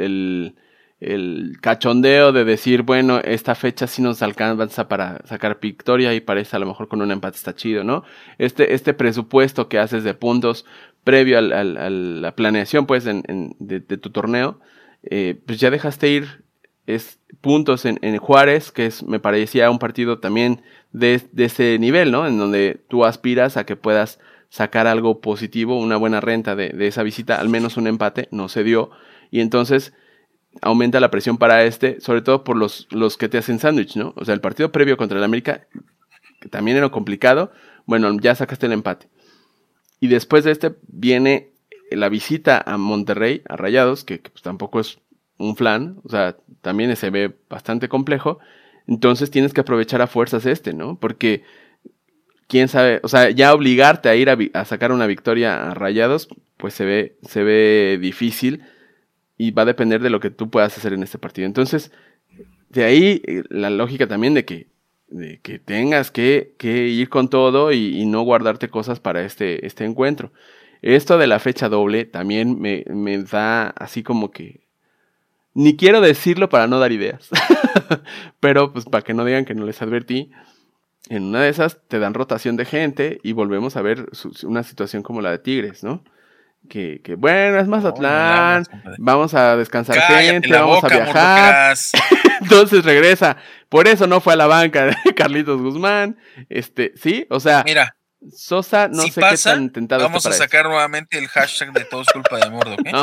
el cachondeo de decir, bueno, esta fecha sí nos alcanza para sacar victoria y parece a lo mejor con un empate está chido, ¿no? Este presupuesto que haces de puntos previo a la planeación, pues, de tu torneo, pues ya dejaste ir puntos en Juárez, que me parecía un partido también de ese nivel, ¿no? En donde tú aspiras a que puedas sacar algo positivo, una buena renta de esa visita, al menos un empate, no se dio, y entonces aumenta la presión para sobre todo por los que te hacen sándwich, ¿no? O sea, el partido previo contra el América, que también era complicado, bueno, ya sacaste el empate. Y después de viene la visita a Monterrey, a Rayados, que pues tampoco es un flan, o sea, también se ve bastante complejo. Entonces tienes que aprovechar a fuerzas ¿no? Porque quién sabe, o sea, ya obligarte a ir a sacar una victoria a Rayados, pues se ve difícil y va a depender de lo que tú puedas hacer en este partido. Entonces, de ahí la lógica también de que tengas que ir con todo y no guardarte cosas para este encuentro. Esto de la fecha doble también me da así como que ni quiero decirlo para no dar ideas, pero pues para que no digan que no les advertí. En una de esas te dan rotación de gente y volvemos a ver una situación como la de Tigres, ¿no? Que bueno, es Mazatlán, vamos a descansar gente, vamos a viajar. Entonces regresa. Por eso no fue a la banca de Carlitos Guzmán. Sí, o sea, mira, Sosa no si sé pasa, qué tan tentado vamos a sacar nuevamente el hashtag de todo es culpa de Murdo, ¿qué?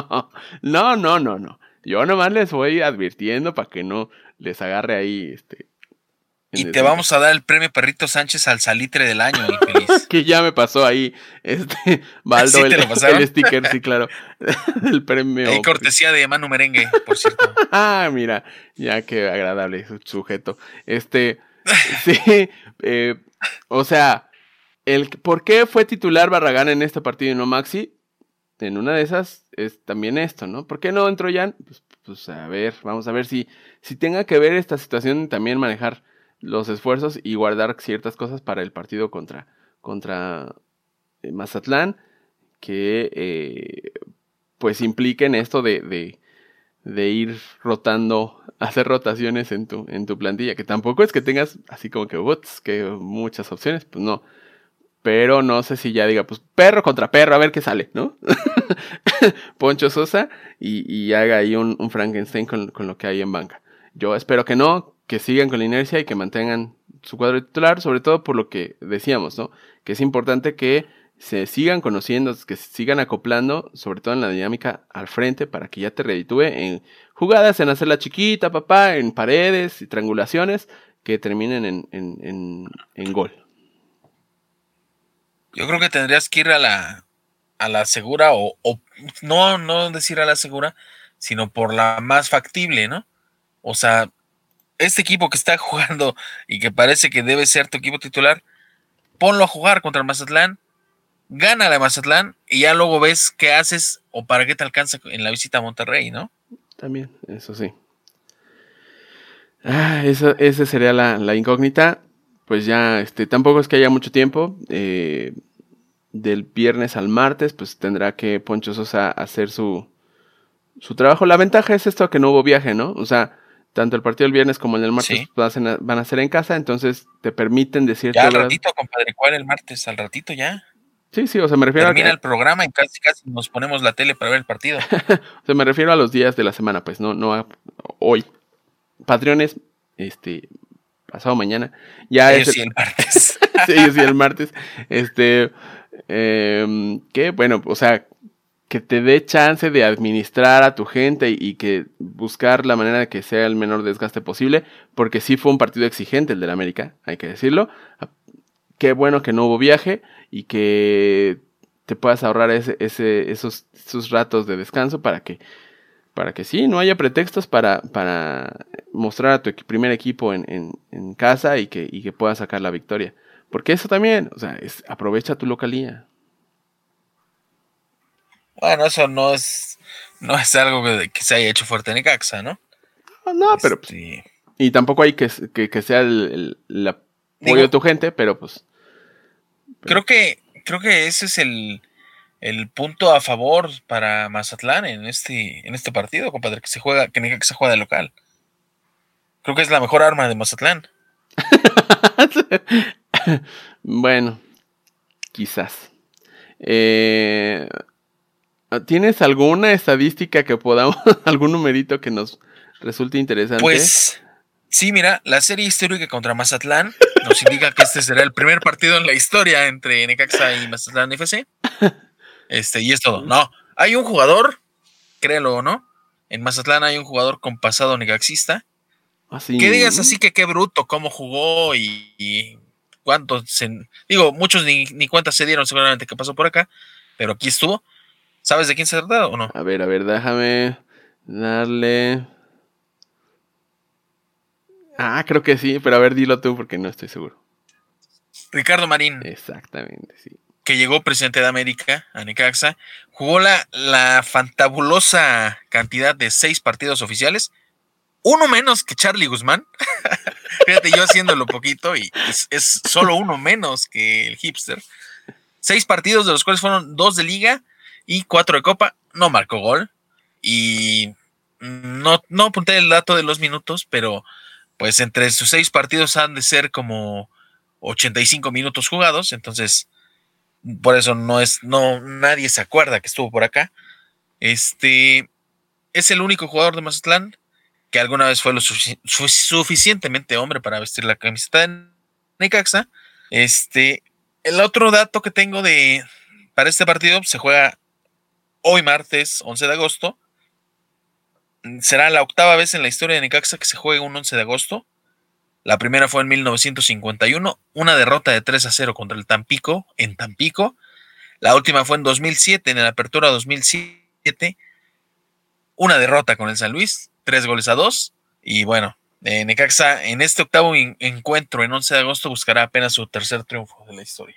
No. Yo nomás les voy advirtiendo para que no les agarre ahí y te vamos a dar el premio Perrito Sánchez al salitre del año, infeliz. Que ya me pasó ahí, Baldo, ¿Sí el sticker, sí, claro, el premio. Hay cortesía de Manu Merengue, por cierto. Mira, ya qué agradable sujeto. Sí, o sea, ¿por qué fue titular Barragán en este partido y no Maxi? En una de esas es también esto, ¿no? ¿Por qué no entró Jan? Pues a ver, vamos a ver si tenga que ver esta situación también manejar los esfuerzos y guardar ciertas cosas para el partido contra Mazatlán que pues impliquen esto de ir rotando, hacer rotaciones en tu plantilla, que tampoco es que tengas así como que muchas opciones, pues no, pero no sé si ya diga, pues perro contra perro, a ver qué sale, ¿no? Poncho Sosa y haga ahí un Frankenstein con lo que hay en banca. Yo espero que no, que sigan con la inercia y que mantengan su cuadro titular, sobre todo por lo que decíamos, ¿no? Que es importante que se sigan conociendo, que se sigan acoplando, sobre todo en la dinámica al frente, para que ya te reditúe en jugadas, en hacerla chiquita, papá, en paredes y triangulaciones que terminen en gol. Yo creo que tendrías que ir a la segura, o no decir a la segura, sino por la más factible, ¿no? O sea, este equipo que está jugando y que parece que debe ser tu equipo titular, ponlo a jugar contra el Mazatlán, gana la Mazatlán y ya luego ves qué haces o para qué te alcanza en la visita a Monterrey, ¿no? También, eso sí. Esa sería la incógnita. Pues ya, tampoco es que haya mucho tiempo. Del viernes al martes, pues tendrá que Poncho Sosa hacer su trabajo. La ventaja es esto, que no hubo viaje, ¿no? O sea, tanto el partido del viernes como el del martes sí. van a ser en casa, entonces te permiten decir... Ya al ratito, compadre, ¿cuál el martes? Al ratito ya. Sí, o sea, me refiero Termina el programa y casi nos ponemos la tele para ver el partido. O sea, me refiero a los días de la semana, pues, no a hoy. Patreones, pasado mañana. Ya ellos sí el martes. Sí, ellos sí el martes. Que bueno, o sea, que te dé chance de administrar a tu gente y que buscar la manera de que sea el menor desgaste posible, porque sí fue un partido exigente el del América, hay que decirlo. Qué bueno que no hubo viaje y que te puedas ahorrar esos ratos de descanso para que para que sí, no haya pretextos para mostrar a tu primer equipo en casa y que puedas sacar la victoria. Porque eso también, o sea, aprovecha tu localía. Bueno, eso no es algo que se haya hecho fuerte en Necaxa, ¿no? No, pero pues, y tampoco hay que sea el apoyo de tu gente, pero pues. Creo que ese es el punto a favor para Mazatlán en este partido, compadre, que Necaxa juega de local. Creo que es la mejor arma de Mazatlán. Bueno, quizás. ¿Tienes alguna estadística que podamos, algún numerito que nos resulte interesante? Pues sí, mira, la serie histórica contra Mazatlán nos indica que este será el primer partido en la historia entre Necaxa y Mazatlán FC. Y es todo. No, hay un jugador, créelo o no, en Mazatlán hay un jugador con pasado necaxista. ¿Así? Que digas así que qué bruto, cómo jugó y cuántos. Muchos ni cuenta se dieron seguramente que pasó por acá, pero aquí estuvo. ¿Sabes de quién se trata o no? A ver, déjame darle. Creo que sí, pero a ver, dilo tú porque no estoy seguro. Ricardo Marín. Exactamente, sí. Que llegó presidente de América a Necaxa, jugó la fantabulosa cantidad de 6 partidos oficiales, uno menos que Charlie Guzmán. Fíjate, yo haciéndolo poquito y es solo uno menos que el hipster. 6 partidos, de los cuales fueron 2 de liga y 4 de copa. No marcó gol y no apunté el dato de los minutos, pero pues entre sus 6 partidos han de ser como 85 minutos jugados, entonces por eso nadie se acuerda que estuvo por acá. Es el único jugador de Mazatlán que alguna vez fue suficientemente hombre para vestir la camiseta de Necaxa. El otro dato que tengo para este partido se juega hoy martes 11 de agosto. Será la 8ª vez en la historia de Necaxa que se juegue un 11 de agosto. La primera fue en 1951, una derrota de 3-0 contra el Tampico, en Tampico. La última fue en 2007, en la apertura 2007, una derrota con el San Luis, 3-2. Y bueno, Necaxa en este 8º encuentro en 11 de agosto buscará apenas su tercer triunfo de la historia.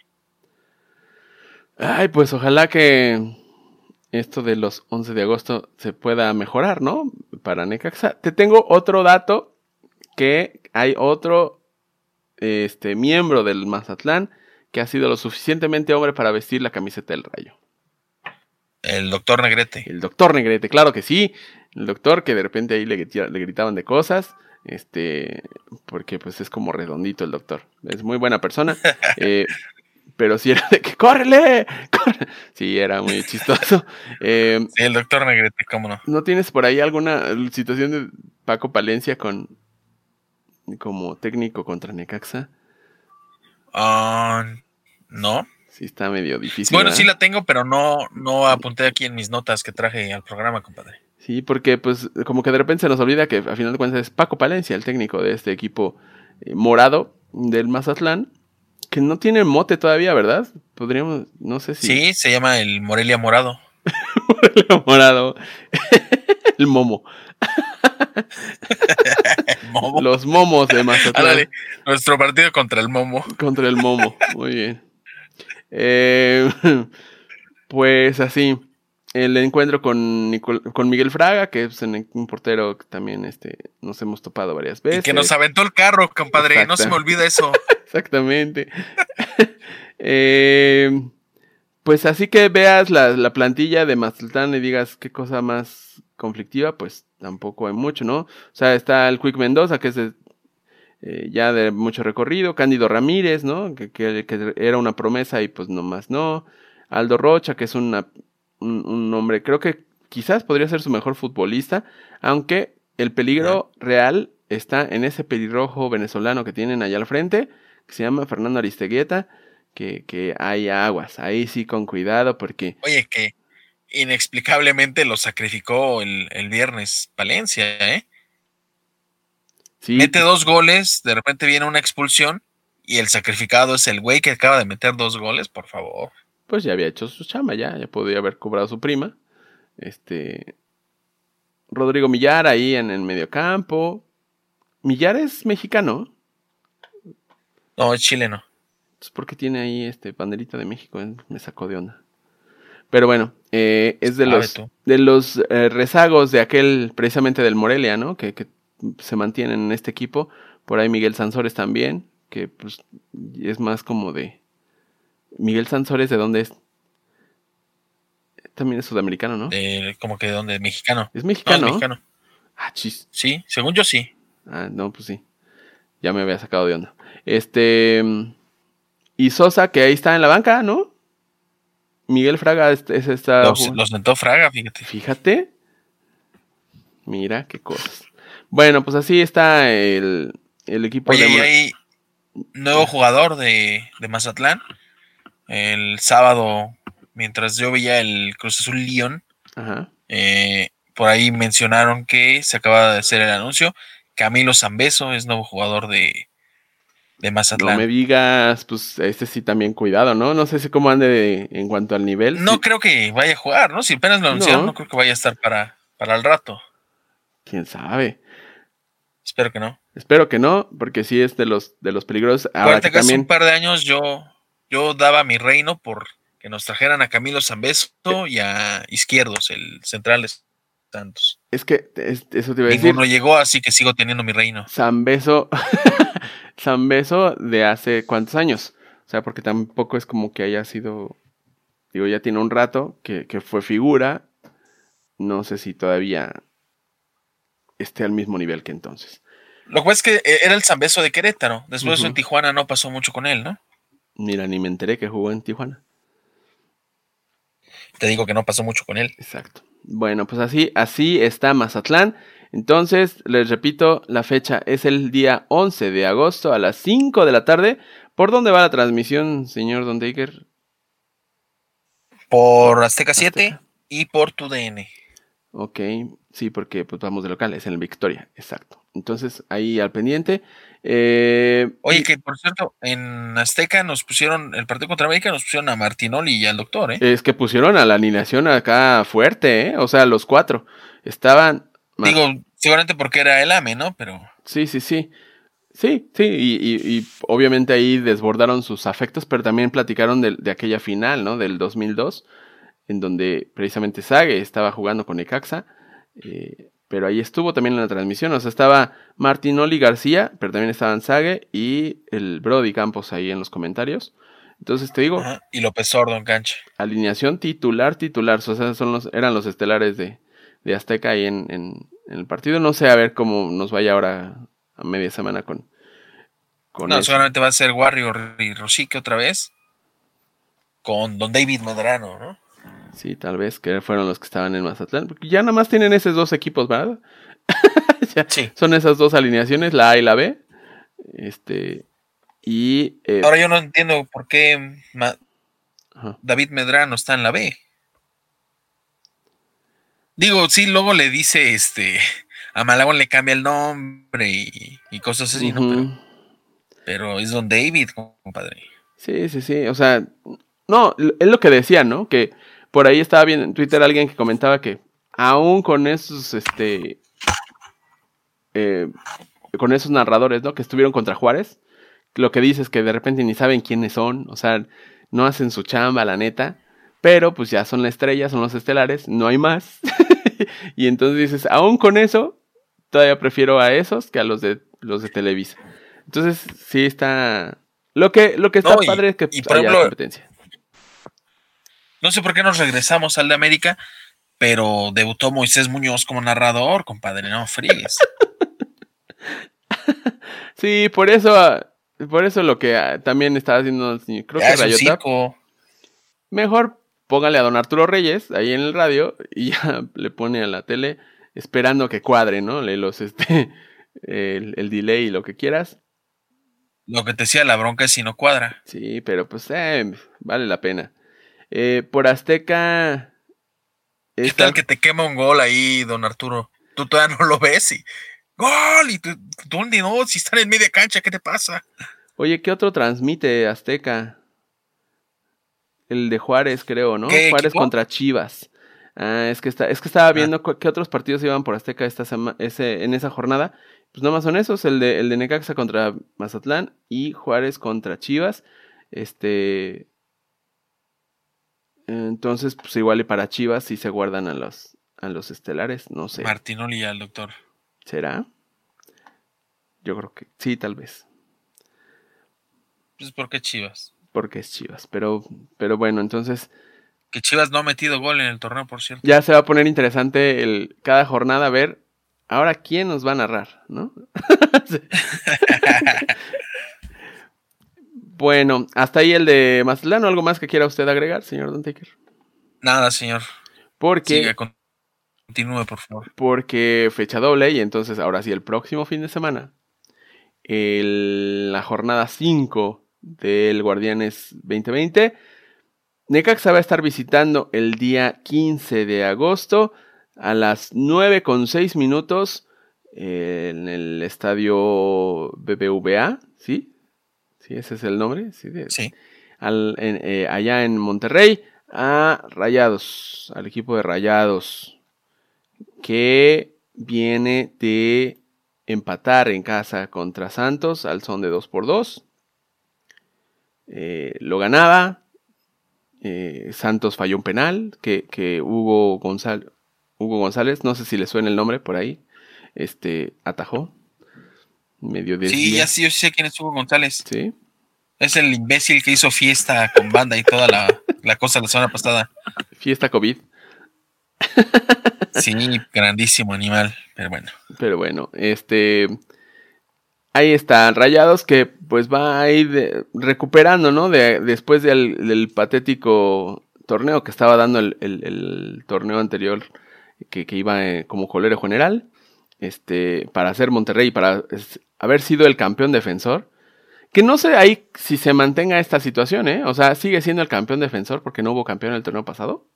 Ay, pues ojalá que esto de los 11 de agosto se pueda mejorar, ¿no? Para Necaxa. Te tengo otro dato, que hay otro miembro del Mazatlán que ha sido lo suficientemente hombre para vestir la camiseta del Rayo. El doctor Negrete. El doctor Negrete, claro que sí. El doctor que de repente ahí le gritaban de cosas, porque pues es como redondito el doctor. Es muy buena persona. Pero sí era de que ¡córrele! Sí, era muy chistoso. Sí, el doctor Negrete, ¿cómo no? ¿No tienes por ahí alguna situación de Paco Palencia como técnico contra Necaxa? No. Sí, está medio difícil. Bueno, sí la tengo, pero no apunté aquí en mis notas que traje al programa, compadre. Sí, porque pues como que de repente se nos olvida que a final de cuentas es Paco Palencia, el técnico de este equipo morado del Mazatlán, que no tiene mote todavía, ¿verdad? Podríamos, no sé si... Sí, se llama el Morelia Morado. Morelia Morado. El Momo. ¿Momo? Los momos de Mazatlán. Ándale, nuestro partido contra el Momo. Contra el Momo, muy bien. Pues así, el encuentro con Miguel Fraga, que es un portero que también nos hemos topado varias veces. Y que nos aventó el carro, compadre. Exacto. No se me olvida eso. Exactamente. Pues así que veas la plantilla de Mazatlán y digas qué cosa más conflictiva, pues tampoco hay mucho, ¿no? O sea, está el Quick Mendoza, que es ya de mucho recorrido, Cándido Ramírez, ¿no? Que era una promesa y pues nomás no. Aldo Rocha, que es un hombre, creo que quizás podría ser su mejor futbolista, aunque el peligro real está en ese pelirrojo venezolano que tienen allá al frente, que se llama Fernando Aristeguieta, que hay aguas, ahí sí con cuidado porque... Oye, que inexplicablemente lo sacrificó el viernes Palencia, ¿eh? Sí. Mete 2 goles, de repente viene una expulsión y el sacrificado es el güey que acaba de meter 2 goles, por favor. Pues ya había hecho su chamba, ya podía haber cobrado su prima. Rodrigo Millar ahí en el mediocampo. ¿Millar es mexicano? No, es chileno. Pues ¿por qué tiene ahí banderita de México? Me sacó de onda. Pero bueno, es de los rezagos de aquel, precisamente del Morelia, ¿no? Que se mantienen en este equipo. Por ahí Miguel Sansores también, que pues es más como de... Miguel Sansores, ¿de dónde es? También es sudamericano, ¿no? Como que de dónde, mexicano. ¿Es mexicano? No, es mexicano. Ah, chis. Sí, según yo sí. Ah, no, pues sí. Ya me había sacado de onda. Y Sosa, que ahí está en la banca, ¿no? Miguel Fraga está... Los sentó Fraga, fíjate. Fíjate. Mira, qué cosas. Bueno, pues así está el equipo. Oye, y hay nuevo jugador de Mazatlán. El sábado, mientras yo veía el Cruz Azul León, por ahí mencionaron que se acaba de hacer el anuncio. Camilo Zambeso es nuevo jugador de Mazatlán. No me digas, pues sí también cuidado, ¿no? No sé si cómo ande en cuanto al nivel. No creo que vaya a jugar, ¿no? Si apenas lo anunciaron, no creo que vaya a estar para el rato. ¿Quién sabe? Espero que no. Espero que no, porque sí es de los peligrosos. Ahora que hace un par de años yo daba mi reino por que nos trajeran a Camilo Zambeso y a Izquierdos, el central de Santos. Es que eso te iba a decir. Ninguno llegó, así que sigo teniendo mi reino. Zambeso de hace ¿cuántos años? O sea, porque tampoco es como que haya sido, digo, ya tiene un rato que fue figura. No sé si todavía esté al mismo nivel que entonces. Lo que pasa es que era el Zambeso de Querétaro. Después en Tijuana no pasó mucho con él, ¿no? Mira, ni me enteré que jugó en Tijuana. Te digo que no pasó mucho con él. Exacto. Bueno, pues así está Mazatlán. Entonces, les repito, la fecha es el día 11 de agosto a las 5 de la tarde. ¿Por dónde va la transmisión, señor Don Taker? Por Azteca 7 y por TUDN. Ok, sí, porque pues vamos de local, es en el Victoria, exacto. Entonces, ahí al pendiente. Oye, que por cierto, en Azteca nos pusieron, el partido contra América nos pusieron a Martinoli y al doctor, ¿eh? Es que pusieron a la alineación acá fuerte, ¿eh? O sea, los 4 estaban... Digo, seguramente porque era el AME, ¿no? Pero... Sí. Sí, y obviamente ahí desbordaron sus afectos, pero también platicaron de aquella final, ¿no? Del 2002, en donde precisamente Sague estaba jugando con Necaxa, pero ahí estuvo también en la transmisión, o sea, estaba Martinoli García, pero también estaban Sague y el Brody Campos ahí en los comentarios. Entonces te digo... Ajá, y López Sordo en cancha. Alineación titular, o sea, eran los estelares de Azteca ahí en el partido. No sé, a ver cómo nos vaya ahora a media semana con no, seguramente va a ser Warrior y Rosique otra vez. Con Don David Medrano, ¿no? Sí, tal vez que fueron los que estaban en Mazatlán. Porque ya nada más tienen esos 2 equipos, ¿verdad? Sí. Son esas 2 alineaciones, la A y la B. Ahora yo no entiendo por qué David Medrano está en la B. Digo, sí, luego le dice a Malagón le cambia el nombre y cosas así, ¿no? Pero es Don David, compadre. Sí. O sea, no, es lo que decía, ¿no? Que por ahí estaba viendo en Twitter alguien que comentaba que aún con esos con esos narradores, ¿no? Que estuvieron contra Juárez, lo que dice es que de repente ni saben quiénes son, o sea, no hacen su chamba, la neta, pero pues ya son la estrella, son los estelares, no hay más. Y entonces dices, aún con eso, todavía prefiero a esos que a los de Televisa. Entonces, sí está... Lo que está padre es que por ejemplo, competencia. No sé por qué nos regresamos al de América, pero debutó Moisés Muñoz como narrador, compadre, no friegues. Sí, por eso lo que también estaba haciendo, creo que Rayota. Mejor póngale a don Arturo Reyes ahí en el radio y ya le pone a la tele esperando que cuadre, ¿no? El delay y lo que quieras. Lo que te decía, la bronca es si no cuadra. Sí, pero pues vale la pena. Por Azteca... ¿Qué tal que te quema un gol ahí, don Arturo? Tú todavía no lo ves y... ¡Gol! ¿Y tú dónde no? Si están en media cancha, ¿qué te pasa? Oye, ¿qué otro transmite Azteca? El de Juárez, creo, ¿no? Juárez equipo? Contra Chivas. Es que estaba viendo qué otros partidos iban por Azteca en esa jornada. Pues nomás son esos, el de Necaxa contra Mazatlán y Juárez contra Chivas. Entonces, pues igual y para Chivas sí se guardan a los estelares, no sé. Martinoli y al doctor. ¿Será? Yo creo que sí, tal vez. Pues porque Chivas. Porque es Chivas, pero bueno, entonces... Que Chivas no ha metido gol en el torneo, por cierto. Ya se va a poner interesante cada jornada a ver ahora quién nos va a narrar, ¿no? Bueno, hasta ahí el de Mazatlán. ¿O algo más que quiera usted agregar, señor Don Taker? Nada, señor. Porque... Siga, continúe, por favor. Porque fecha doble y entonces ahora sí el próximo fin de semana, la jornada 5 del Guardianes 2020, Necaxa va a estar visitando el día 15 de agosto a las 9:06 en el estadio BBVA, ¿sí? ¿Sí? ¿Ese es el nombre? Sí. Allá en Monterrey, a Rayados, al equipo de Rayados, que viene de empatar en casa contra Santos al son de 2-2. Lo ganaba. Santos falló un penal que Hugo González, no sé si le suena el nombre por ahí, atajó. Medio desvía. Sí, yo sí sé quién es Hugo González. Sí. Es el imbécil que hizo fiesta con banda y toda la cosa la semana pasada. Fiesta COVID. Sí, grandísimo animal, pero bueno. Ahí están Rayados que pues va a ir recuperando, ¿no? Después del patético torneo que estaba dando el torneo anterior que iba como colero general, para ser Monterrey, para haber sido el campeón defensor. Que no sé ahí si se mantenga esta situación, ¿eh? O sea, sigue siendo el campeón defensor porque no hubo campeón en el torneo pasado.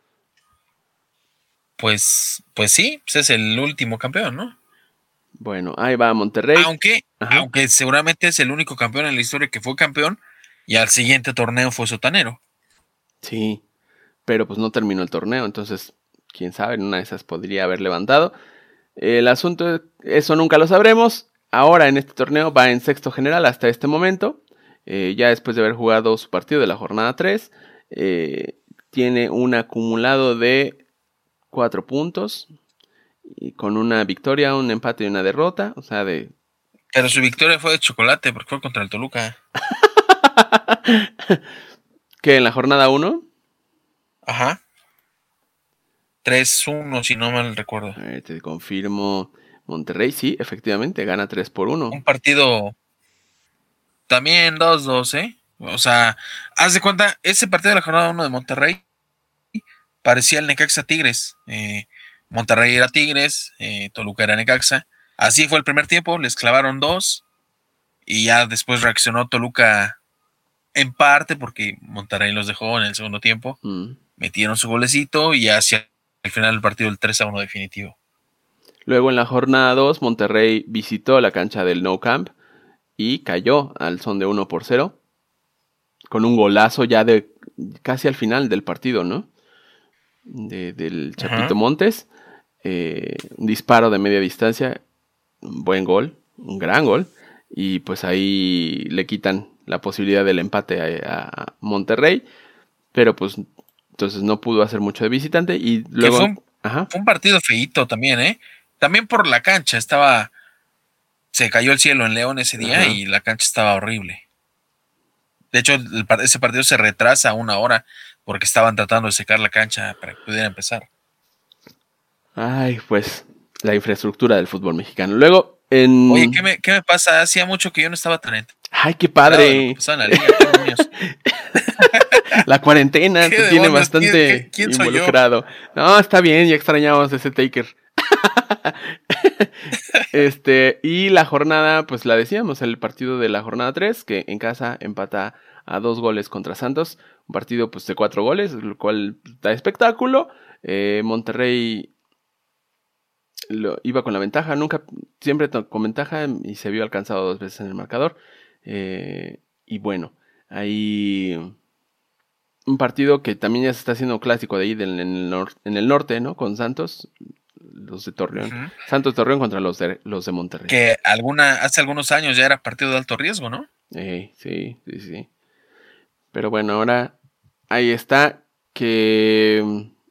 Pues sí, pues es el último campeón, ¿no? Bueno, ahí va Monterrey. Aunque seguramente es el único campeón en la historia que fue campeón y al siguiente torneo fue sotanero. Sí, pero pues no terminó el torneo, entonces, quién sabe, en una de esas podría haber levantado. El asunto, eso nunca lo sabremos. Ahora en este torneo va en sexto general hasta este momento. Ya después de haber jugado su partido de la jornada 3, tiene un acumulado de 4 puntos. Y con una victoria, un empate y una derrota. O sea, Pero su victoria fue de chocolate porque fue contra el Toluca. ¿Qué? ¿En la jornada 1? Ajá. 3-1, si no mal recuerdo. Te confirmo. Monterrey, sí, efectivamente, gana 3-1. Un partido también 2-2, ¿eh? O sea, haz de cuenta, ese partido de la jornada 1 de Monterrey parecía el Necaxa Tigres. Monterrey era Tigres, Toluca era Necaxa. Así fue el primer tiempo, les clavaron 2 y ya después reaccionó Toluca en parte porque Monterrey los dejó en el segundo tiempo. Metieron su golecito y hacia el final del partido el 3-1 definitivo. Luego en la jornada 2, Monterrey visitó la cancha del Nou Camp y cayó al son de 1-0 con un golazo ya de casi al final del partido, ¿no? Del Chapito Montes. Un disparo de media distancia, un buen gol, un gran gol, y pues ahí le quitan la posibilidad del empate a Monterrey, pero pues entonces no pudo hacer mucho de visitante y luego... Fue un partido feíto también, ¿eh? También por la cancha, se cayó el cielo en León ese día y la cancha estaba horrible. De hecho, ese partido se retrasa 1 hora porque estaban tratando de secar la cancha para que pudiera empezar. Ay, pues la infraestructura del fútbol mexicano. Luego, Oye, ¿qué me pasa? Hacía mucho que yo no estaba tan enterado. ¡Ay, qué padre! En la liga, la cuarentena te tiene bastante ¿quién involucrado. No, está bien, ya extrañábamos ese Taker. Y la jornada, pues la decíamos, el partido de la jornada 3, que en casa empata a 2 goles contra Santos. Un partido pues de 4 goles, lo cual da espectáculo. Monterrey iba con la ventaja, siempre con ventaja y se vio alcanzado 2 veces en el marcador. Y bueno, ahí un partido que también ya se está haciendo clásico de ahí en el norte, ¿no? Con Santos, los de Torreón. Uh-huh. Santos Torreón contra los de Monterrey. Que hace algunos años ya era partido de alto riesgo, ¿no? Sí. Pero bueno, ahora ahí está que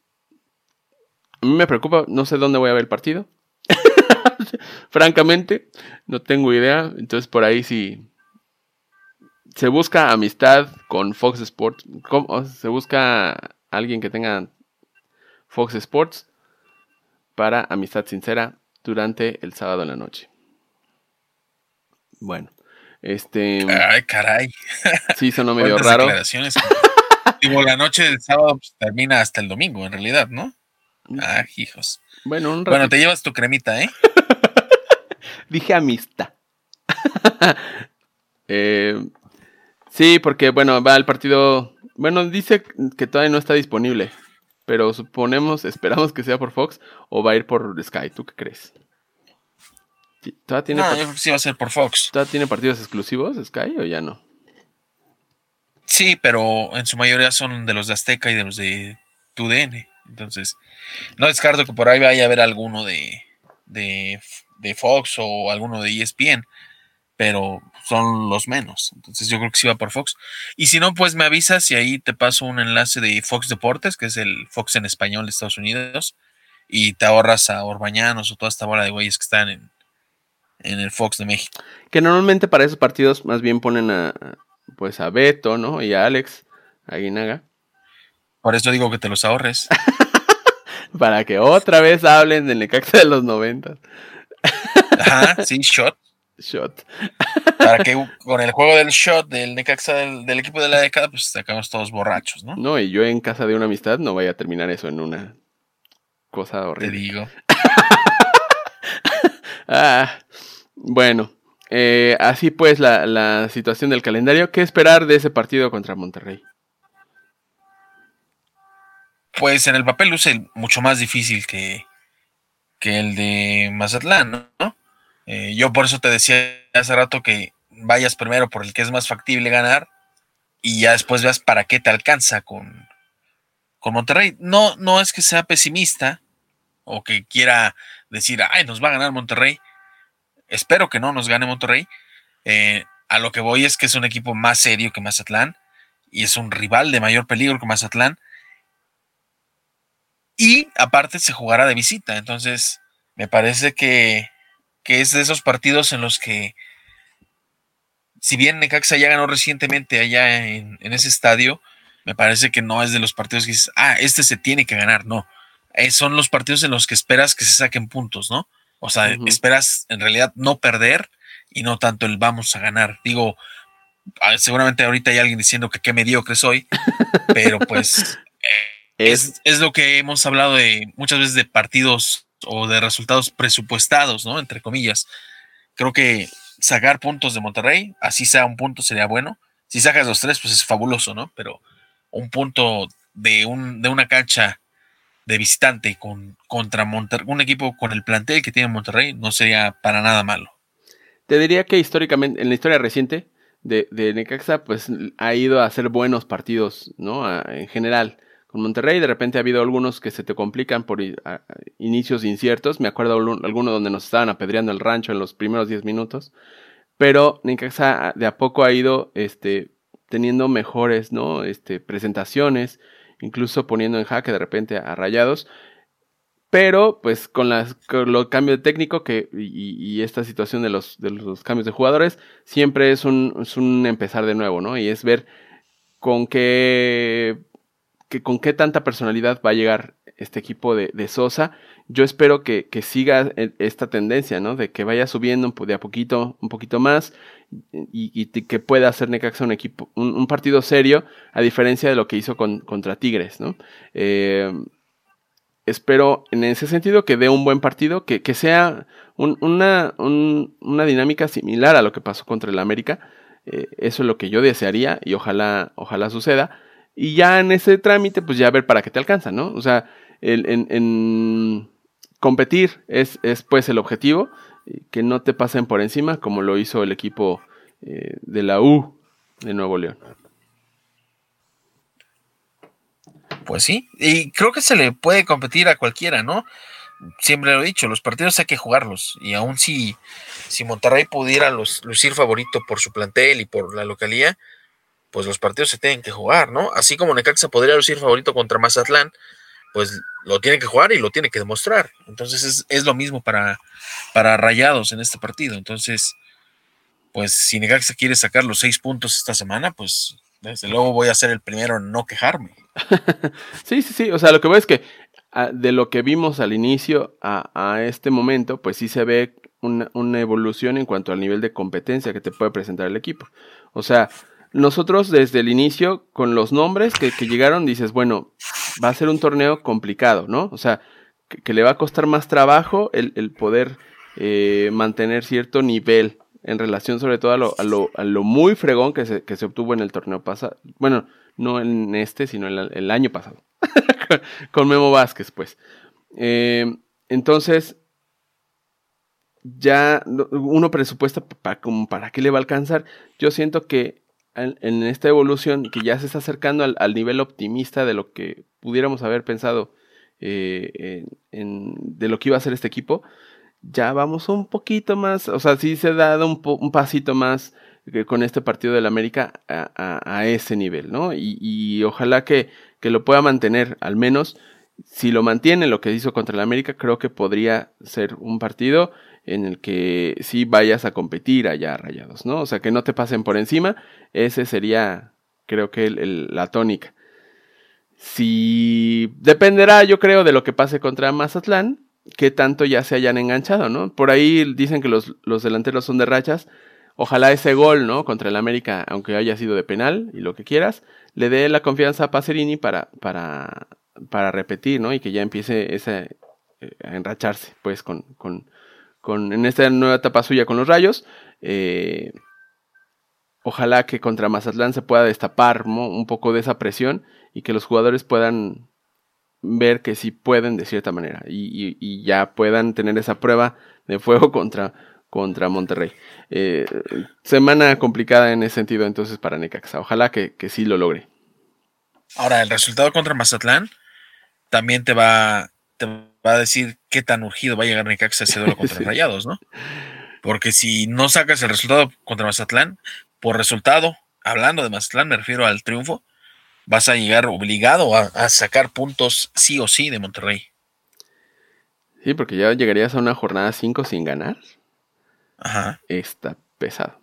a mí me preocupa, no sé dónde voy a ver el partido. Francamente, no tengo idea. Entonces por ahí sí se busca amistad con Fox Sports. Se busca alguien que tenga Fox Sports para amistad sincera durante el sábado en la noche. Bueno, Ay, caray. Sí, sonó medio raro. Declaraciones. Digo, la noche del sábado pues, termina hasta el domingo, en realidad, ¿no? Ah, hijos. Bueno, te llevas tu cremita, ¿eh? Dije amistad. Sí, porque, bueno, va el partido. Bueno, dice que todavía no está disponible. Pero esperamos que sea por Fox o va a ir por Sky. ¿Tú qué crees? Yo creo que sí va a ser por Fox. ¿Todavía tiene partidos exclusivos Sky o ya no? Sí, pero en su mayoría son de los de Azteca y de los de TUDN. Entonces, no descarto que por ahí vaya a haber alguno de Fox o alguno de ESPN, pero son los menos. Entonces yo creo que sí va por Fox. Y si no, pues me avisas y ahí te paso un enlace de Fox Deportes, que es el Fox en español de Estados Unidos, y te ahorras a Orbañanos o toda esta bola de güeyes que están en el Fox de México. Que normalmente para esos partidos más bien ponen a Beto, ¿no? Y a Alex Aguinaga. Por eso digo que te los ahorres. Para que otra vez hablen del Necaxa de los 90. Ajá, sí, shot. Para que con el juego del shot del Necaxa del equipo de la década, pues sacamos todos borrachos, ¿no? No, y yo en casa de una amistad no vaya a terminar eso en una cosa horrible. Te digo. Bueno, así pues la situación del calendario. ¿Qué esperar de ese partido contra Monterrey? Pues en el papel luce mucho más difícil que el de Mazatlán, ¿no? Yo por eso te decía hace rato que vayas primero por el que es más factible ganar y ya después veas para qué te alcanza con Monterrey. No es que sea pesimista o que quiera decir, ay, nos va a ganar Monterrey. Espero que no nos gane Monterrey. A lo que voy es que es un equipo más serio que Mazatlán y es un rival de mayor peligro que Mazatlán. Y aparte se jugará de visita. Entonces me parece que es de esos partidos en los que, si bien Necaxa ya ganó recientemente allá en ese estadio, me parece que no es de los partidos que dices, este se tiene que ganar. No, son los partidos en los que esperas que se saquen puntos, ¿no? O sea, esperas en realidad no perder y no tanto el vamos a ganar. Digo, seguramente ahorita hay alguien diciendo que qué mediocre soy, pero pues es lo que hemos hablado de muchas veces de partidos o de resultados presupuestados, ¿no? Entre comillas. Creo que sacar puntos de Monterrey, así sea un punto sería bueno. Si sacas los 3, pues es fabuloso, ¿no? Pero un punto de una cancha de visitante contra Monterrey, un equipo con el plantel que tiene Monterrey, no sería para nada malo. Te diría que históricamente, en la historia reciente de Necaxa, pues ha ido a hacer buenos partidos, ¿no? En general. Con Monterrey de repente ha habido algunos que se te complican por inicios inciertos. Me acuerdo alguno donde nos estaban apedreando el rancho en los primeros 10 minutos. Pero Necaxa de a poco ha ido teniendo mejores, ¿no? Presentaciones, incluso poniendo en jaque de repente a Rayados. Pero pues con los cambios de técnico y esta situación de los cambios de jugadores, siempre es un empezar de nuevo, ¿no? Y es ver con qué tanta personalidad va a llegar este equipo de Sosa. Yo espero que siga esta tendencia, ¿no? De que vaya subiendo de a poquito, un poquito más, y que pueda hacer Necaxa un equipo, un partido serio, a diferencia de lo que hizo contra Tigres, ¿no? Espero en ese sentido que dé un buen partido, que sea una dinámica similar a lo que pasó contra el América. Eso es lo que yo desearía y ojalá suceda. Y ya en ese trámite, pues ya ver para qué te alcanza, ¿no? O sea, en competir es pues el objetivo, que no te pasen por encima como lo hizo el equipo de la U de Nuevo León. Pues sí, y creo que se le puede competir a cualquiera, ¿no? Siempre lo he dicho, los partidos hay que jugarlos, y aún si Monterrey pudiera lucir favorito por su plantel y por la localía, pues los partidos se tienen que jugar, ¿no? Así como Necaxa podría lucir favorito contra Mazatlán, pues lo tiene que jugar y lo tiene que demostrar. Entonces es lo mismo para Rayados en este partido. Entonces, pues si Necaxa quiere sacar los 6 puntos esta semana, pues desde luego voy a ser el primero en no quejarme. Sí, o sea, lo que veo es que de lo que vimos al inicio a este momento, pues sí se ve una evolución en cuanto al nivel de competencia que te puede presentar el equipo. O sea, nosotros desde el inicio, con los nombres que llegaron, dices, bueno, va a ser un torneo complicado, ¿no? O sea, que le va a costar más trabajo el poder mantener cierto nivel en relación sobre todo a lo muy fregón que se obtuvo en el torneo pasado. Bueno, no en sino el año pasado. Con Memo Vázquez, pues. Entonces, ya uno presupuesta para qué le va a alcanzar. Yo siento que en esta evolución que ya se está acercando al nivel optimista de lo que pudiéramos haber pensado de lo que iba a ser este equipo, ya vamos un poquito más, o sea, sí se ha dado un pasito más con este partido del América a ese nivel, ¿no? Y ojalá que lo pueda mantener, al menos si lo mantiene lo que hizo contra el América, creo que podría ser un partido en el que sí vayas a competir allá a Rayados, ¿no? O sea, que no te pasen por encima, ese sería, creo que la tónica. Si dependerá, yo creo, de lo que pase contra Mazatlán, que tanto ya se hayan enganchado, ¿no? Por ahí dicen que los delanteros son de rachas. Ojalá ese gol, ¿no? Contra el América, aunque haya sido de penal y lo que quieras, le dé la confianza a Pacerini para repetir, ¿no? Y que ya empiece a enracharse, pues, en esta nueva etapa suya con los Rayos. Ojalá que contra Mazatlán se pueda destapar, ¿no? Un poco de esa presión y que los jugadores puedan ver que sí pueden de cierta manera y ya puedan tener esa prueba de fuego contra Monterrey. Semana complicada en ese sentido entonces para Necaxa. Ojalá que sí lo logre. Ahora, el resultado contra Mazatlán también te va a decir qué tan urgido va a llegar Necaxa ese duelo contra Sí. Rayados, ¿no? Porque si no sacas el resultado contra Mazatlán, por resultado, hablando de Mazatlán, me refiero al triunfo, vas a llegar obligado a sacar puntos sí o sí de Monterrey. Sí, porque ya llegarías a una jornada 5 sin ganar. Ajá. Está pesado.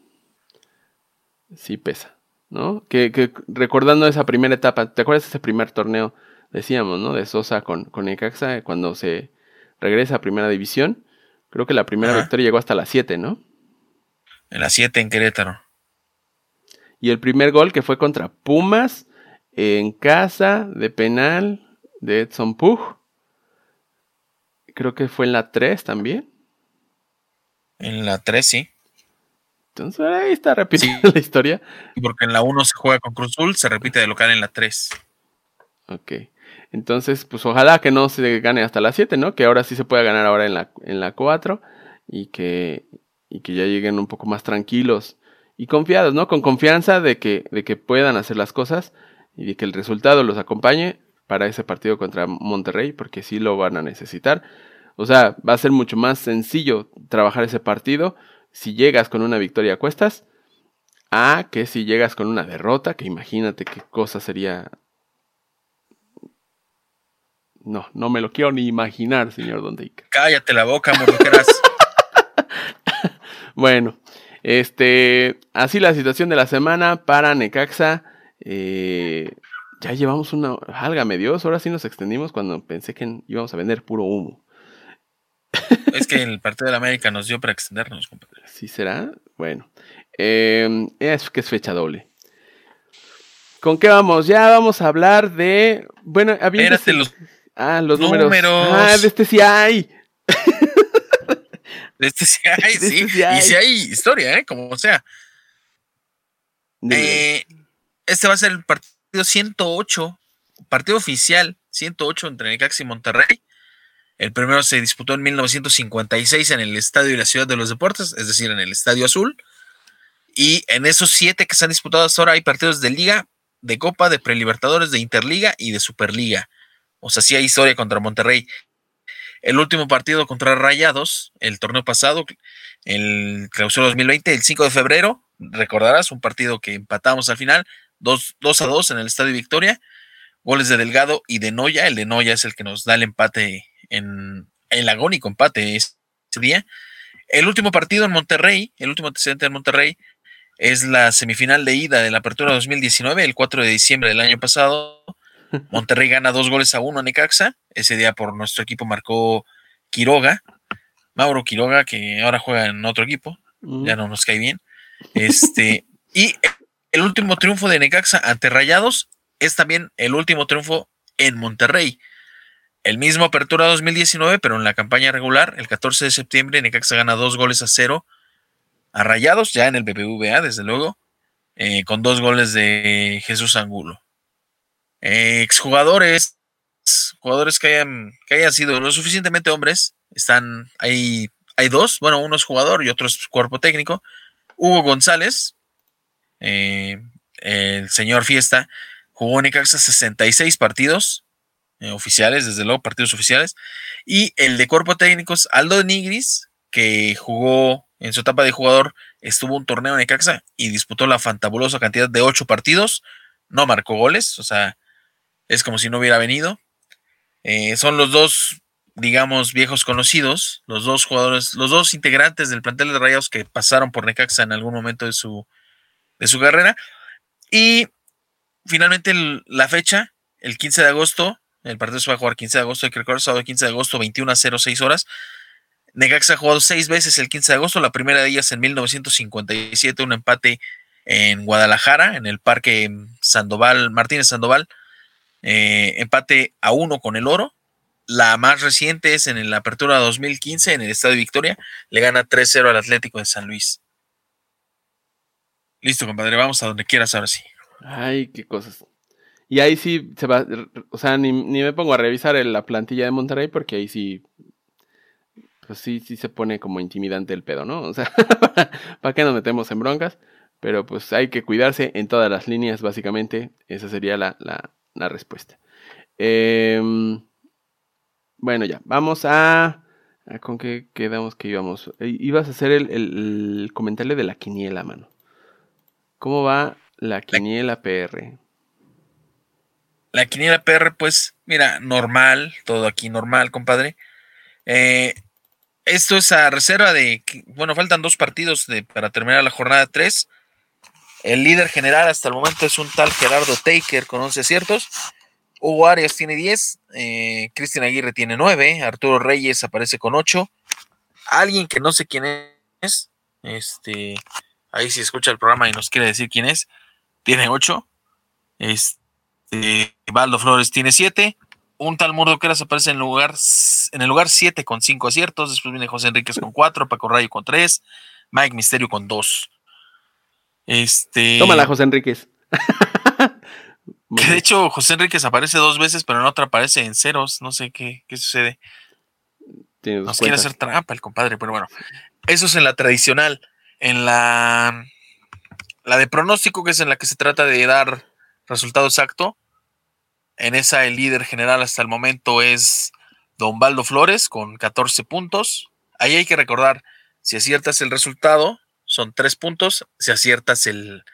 Sí pesa, ¿no? Que recordando esa primera etapa, ¿te acuerdas de ese primer torneo? Decíamos, ¿no? De Sosa con Necaxa, cuando se regresa a primera división. Creo que la primera victoria llegó hasta las 7, ¿no? En las 7 en Querétaro. Y el primer gol que fue contra Pumas, en casa, de penal, de Edson Puj. Creo que fue en la 3 también. En la 3, sí. Entonces ahí está repitiendo la historia. Porque en la 1 se juega con Cruz Azul, se repite de local en la 3. Ok. Entonces, pues ojalá que no se gane hasta la 7, ¿no? Que ahora sí se pueda ganar ahora en la 4 y que ya lleguen un poco más tranquilos y confiados, ¿no? Con confianza de que puedan hacer las cosas y de que el resultado los acompañe para ese partido contra Monterrey, porque sí lo van a necesitar. O sea, va a ser mucho más sencillo trabajar ese partido si llegas con una victoria a cuestas a que si llegas con una derrota, que imagínate qué cosa sería. No me lo quiero ni imaginar, señor Don Dick. Cállate la boca, morroqueras. Bueno, así la situación de la semana para Necaxa. Ya llevamos válgame Dios, ahora sí nos extendimos cuando pensé que íbamos a vender puro humo. Es que el partido de la América nos dio para extendernos, compadre. ¿Sí será? Bueno, es que es fecha doble. ¿Con qué vamos? Ya vamos a hablar de... Bueno, Espérate, los números. De este sí hay. De este sí hay, sí. Y sí hay historia, como sea. Este va a ser el partido 108, partido oficial 108 entre Necaxa y Monterrey. El primero se disputó en 1956 en el Estadio de la Ciudad de los Deportes, es decir, en el Estadio Azul. Y en esos 7 que se han disputado hasta ahora hay partidos de liga, de Copa, de Prelibertadores, de Interliga y de Superliga. O sea, sí hay historia contra Monterrey. El último partido contra Rayados, el torneo pasado, el Clausura 2020, el 5 de febrero, recordarás, un partido que empatamos al final, 2-2 en el Estadio Victoria, goles de Delgado y de Noya. El de Noya es el que nos da el empate en el agónico empate ese día. El último partido en Monterrey, el último antecedente en Monterrey, es la semifinal de ida de la Apertura 2019, el 4 de diciembre del año pasado. Monterrey gana 2-1 a Necaxa. Ese día por nuestro equipo marcó Quiroga, Mauro Quiroga, que ahora juega en otro equipo. Ya no nos cae bien. Y el último triunfo de Necaxa ante Rayados es también el último triunfo en Monterrey. El mismo Apertura 2019, pero en la campaña regular, el 14 de septiembre, Necaxa gana 2-0 a Rayados, ya en el BBVA, desde luego, con 2 goles de Jesús Angulo. Exjugadores, jugadores que hayan sido lo suficientemente hombres, están ahí, hay 2, bueno, uno es jugador y otro es cuerpo técnico. Hugo González, el señor Fiesta, jugó en Necaxa 66 partidos oficiales, desde luego, partidos oficiales, y el de cuerpo técnico es Aldo Nigris, que jugó en su etapa de jugador, estuvo un torneo en Necaxa y disputó la fantabulosa cantidad de 8 partidos, no marcó goles, o sea, es como si no hubiera venido. Son los dos, digamos, viejos conocidos, los dos jugadores, los dos integrantes del plantel de Rayados que pasaron por Necaxa en algún momento de su carrera. Y finalmente la fecha, el 15 de agosto, el partido se va a jugar 15 de agosto, hay que recordar, sábado 15 de agosto, 21:06 horas. Necaxa ha jugado 6 veces el 15 de agosto, la primera de ellas en 1957, un empate en Guadalajara, en el Parque Martínez Sandoval, empate a 1 con el Oro. La más reciente es en la Apertura 2015 en el Estadio Victoria, le gana 3-0 al Atlético de San Luis. Listo, compadre, vamos a donde quieras ahora sí. Ay, qué cosas. Y ahí sí se va, o sea, ni me pongo a revisar la plantilla de Monterrey porque ahí sí, pues sí se pone como intimidante el pedo, ¿no? O sea, ¿para qué nos metemos en broncas? Pero pues hay que cuidarse en todas las líneas, básicamente. Esa sería la respuesta. Bueno, ya, vamos a ¿con qué quedamos que íbamos? Ibas a hacer el comentario de la quiniela, mano. ¿Cómo va la quiniela PR? La quiniela PR, pues, mira, normal, todo aquí normal, compadre. Esto es a reserva de, bueno, faltan 2 partidos para terminar la jornada 3. El líder general hasta el momento es un tal Gerardo Taker con 11 aciertos. Hugo Arias tiene 10, Cristian Aguirre tiene 9, Arturo Reyes aparece con 8. Alguien que no sé quién es, ahí si escucha el programa y nos quiere decir quién es, tiene 8. Baldo Flores tiene 7. Un tal Murdo Queras aparece en el lugar 7 con 5 aciertos. Después viene José Enríquez con 4, Paco Rayo con 3, Mike Misterio con 2. Tómala, José Enríquez. Que de hecho José Enríquez aparece 2 veces, pero en otra aparece en ceros. No sé qué sucede. Nos quiere hacer trampa el compadre, pero bueno. Eso es en la tradicional. En la de pronóstico, que es en la que se trata de dar resultado exacto. En esa el líder general hasta el momento es Don Baldo Flores con 14 puntos. Ahí hay que recordar, si aciertas el resultado, son 3 puntos. Si aciertas el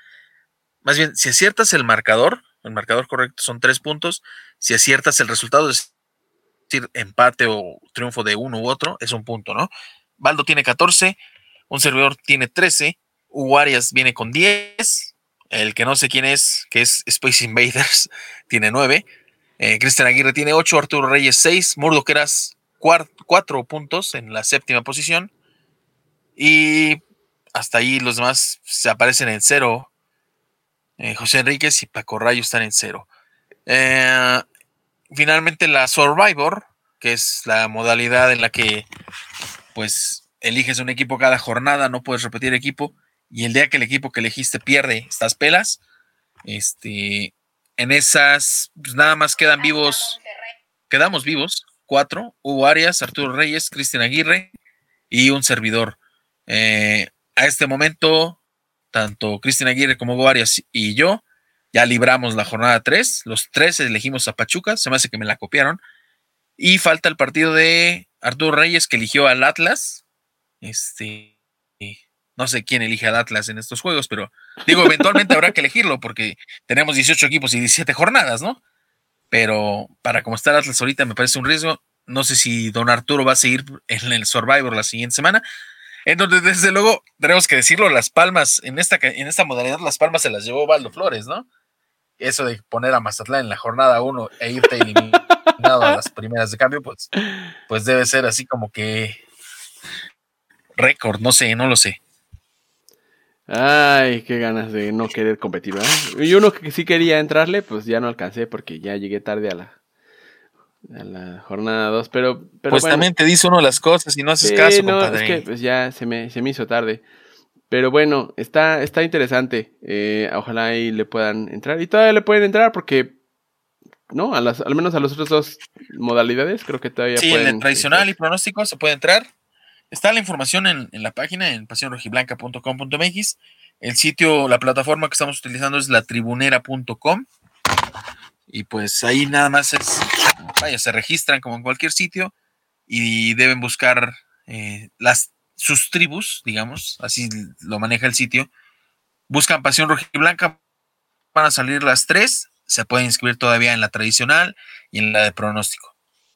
marcador correcto son 3 puntos. Si aciertas el resultado, es decir, empate o triunfo de uno u otro, es un punto, ¿no? Baldo tiene 14, un servidor tiene 13, Hugo Arias viene con 10, el que no sé quién es, que es Space Invaders, tiene 9, Cristian Aguirre tiene 8, Arturo Reyes 6, Murdo Queras 4 puntos en la 7ª posición, y hasta ahí los demás se aparecen en 0. José Enríquez y Paco Rayo están en 0. Finalmente la Survivor, que es la modalidad en la que pues eliges un equipo cada jornada, no puedes repetir equipo, y el día que el equipo que elegiste pierde, estás pelas. En esas pues nada más quedamos vivos 4, Hugo Arias, Arturo Reyes, Cristian Aguirre y un servidor. A este momento, tanto Cristian Aguirre como Hugo Arias y yo Ya libramos la jornada 3. Los 3 elegimos a Pachuca. Se me hace que me la copiaron. Y falta el partido de Arturo Reyes, que eligió al Atlas. No sé quién elige al Atlas en estos juegos, pero digo, eventualmente habrá que elegirlo porque tenemos 18 equipos y 17 jornadas, ¿no? Pero para como está el Atlas ahorita me parece un riesgo. No sé si don Arturo va a seguir en el Survivor la siguiente semana. En donde desde luego tenemos que decirlo, las palmas, en esta modalidad las palmas se las llevó Baldo Flores, ¿no? Eso de poner a Mazatlán en la jornada 1 e irte eliminado a las primeras de cambio, pues debe ser así como que récord, no sé, no lo sé. Ay, qué ganas de no querer competir, ¿verdad? Y uno que sí quería entrarle, pues ya no alcancé porque ya llegué tarde a la jornada 2, pero pues bueno, también te dice uno las cosas y no haces caso, no, compadre. Es que pues ya se me hizo tarde. Pero bueno, está interesante. Ojalá ahí le puedan entrar. Y todavía le pueden entrar porque, ¿no? Al menos a las otras 2 modalidades creo que todavía pueden. Sí, en el tradicional y pronóstico se puede entrar. Está la información en la página, en pasionrojiblanca.com.mx. El sitio, la plataforma que estamos utilizando es latribunera.com. Y pues ahí nada más se registran como en cualquier sitio y deben buscar sus tribus, digamos, así lo maneja el sitio. Buscan Pasión Rojiblanca, van a salir las 3, se pueden inscribir todavía en la tradicional y en la de pronóstico.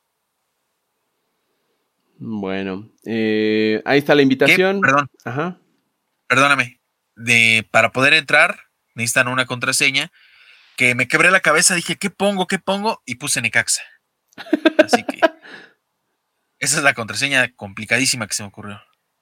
Bueno, ahí está la invitación. Ajá. Perdóname, para poder entrar necesitan una contraseña que me quebré la cabeza, dije, ¿qué pongo? Y puse Necaxa. Así que esa es la contraseña complicadísima que se me ocurrió.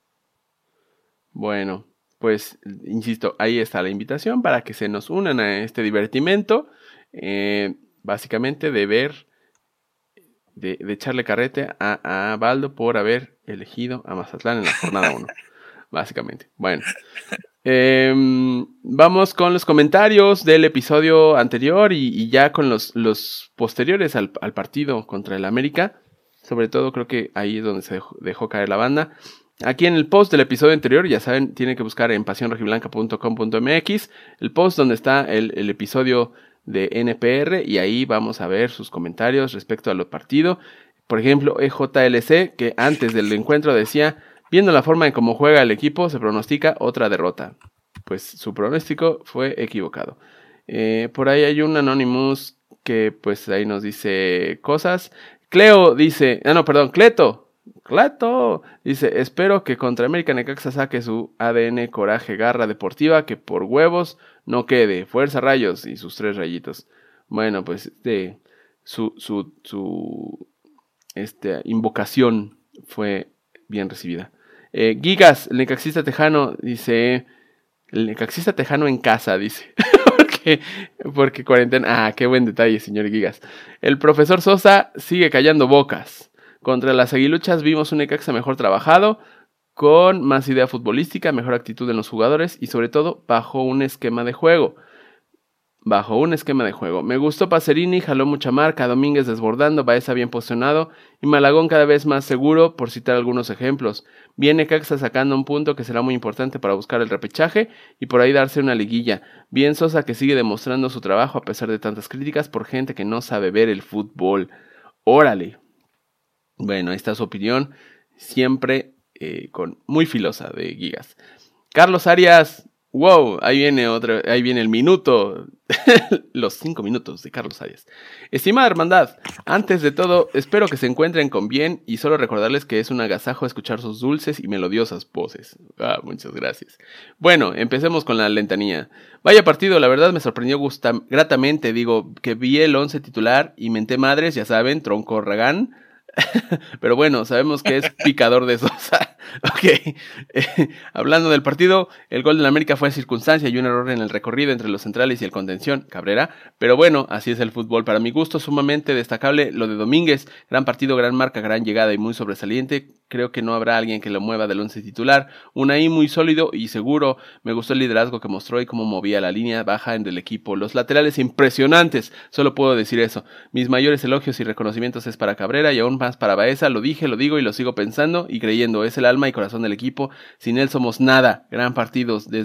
Bueno, pues, insisto, ahí está la invitación para que se nos unan a este divertimento. Básicamente de echarle carrete a Baldo por haber elegido a Mazatlán en la jornada 1. Básicamente. Bueno. Vamos con los comentarios del episodio anterior y ya con los posteriores al partido contra el América. Sobre todo creo que ahí es donde se dejó caer la banda. Aquí en el post del episodio anterior, ya saben, tienen que buscar en pasionrojiblanca.com.mx el post donde está el episodio de NPR y ahí vamos a ver sus comentarios respecto a lo partido. Por ejemplo, EJLC, que antes del encuentro decía: viendo la forma en cómo juega el equipo, se pronostica otra derrota. Pues su pronóstico fue equivocado. Por ahí hay un Anonymous que pues ahí nos dice cosas. Cleto dice: espero que contra América Necaxa saque su ADN, coraje, garra deportiva, que por huevos no quede. Fuerza Rayos y sus 3 rayitos. Bueno, pues su invocación fue bien recibida. Gigas, el necaxista tejano, dice: el necaxista tejano en casa, dice. porque cuarentena. Qué buen detalle, señor Gigas. El profesor Sosa sigue callando bocas. Contra las aguiluchas vimos un Necaxa mejor trabajado, con más idea futbolística, mejor actitud en los jugadores y sobre todo bajo un esquema de juego. Me gustó Pacerini, jaló mucha marca, Domínguez desbordando, Baeza bien posicionado y Malagón cada vez más seguro, por citar algunos ejemplos. Bien Necaxa sacando un punto que será muy importante para buscar el repechaje y por ahí darse una liguilla. Bien Sosa, que sigue demostrando su trabajo a pesar de tantas críticas por gente que no sabe ver el fútbol. ¡Órale! Bueno, ahí está su opinión, siempre muy filosa de Gigas. Carlos Arias, wow, ahí viene el minuto, los 5 minutos de Carlos Arias. Estimada hermandad, antes de todo, espero que se encuentren con bien y solo recordarles que es un agasajo escuchar sus dulces y melodiosas voces. Muchas gracias. Bueno, empecemos con la lentanía. Vaya partido, la verdad me sorprendió gratamente, que vi el 11 titular y menté madres, ya saben, tronco Ragán. Pero bueno, sabemos que es picador de Sosa. Ok. Hablando del partido, el gol de la América fue circunstancia y un error en el recorrido entre los centrales y el contención, Cabrera. Pero bueno, así es el fútbol. Para mi gusto, sumamente destacable lo de Domínguez. Gran partido, gran marca, gran llegada y muy sobresaliente. Creo que no habrá alguien que lo mueva del 11 titular. Unai muy sólido y seguro. Me gustó el liderazgo que mostró y cómo movía la línea baja del equipo. Los laterales impresionantes. Solo puedo decir eso. Mis mayores elogios y reconocimientos es para Cabrera y aún más para Baeza. Lo dije, lo digo y lo sigo pensando y creyendo. Es el alma y corazón del equipo. Sin él somos nada. Gran partido. Desde la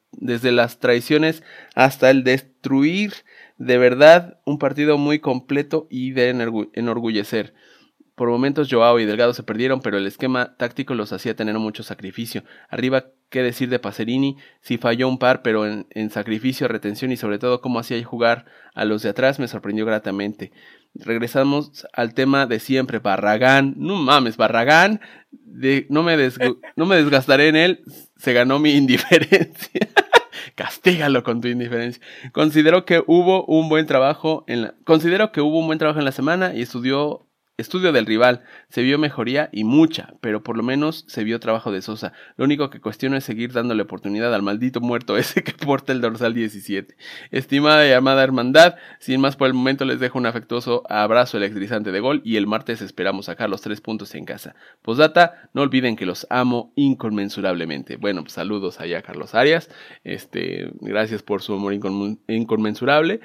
las traiciones hasta el destruir. De verdad, un partido muy completo y de enorgullecer. Por momentos Joao y Delgado se perdieron, pero el esquema táctico los hacía tener mucho sacrificio. Arriba, qué decir de Pacerini, sí falló un par, pero en sacrificio, retención y sobre todo cómo hacía jugar a los de atrás me sorprendió gratamente. Regresamos al tema de siempre, Barragán. No mames, Barragán, no me desgastaré en él, se ganó mi indiferencia. Castígalo con tu indiferencia. Considero que hubo un buen trabajo en la semana y estudio del rival, se vio mejoría y mucha, pero por lo menos se vio trabajo de Sosa. Lo único que cuestiono es seguir dándole oportunidad al maldito muerto ese que porta el dorsal 17. Estimada y amada hermandad, sin más por el momento les dejo un afectuoso abrazo electrizante de gol y el martes esperamos sacar los 3 puntos en casa. Postdata, no olviden que los amo inconmensurablemente. Bueno, pues saludos allá a Carlos Arias, gracias por su amor inconmensurable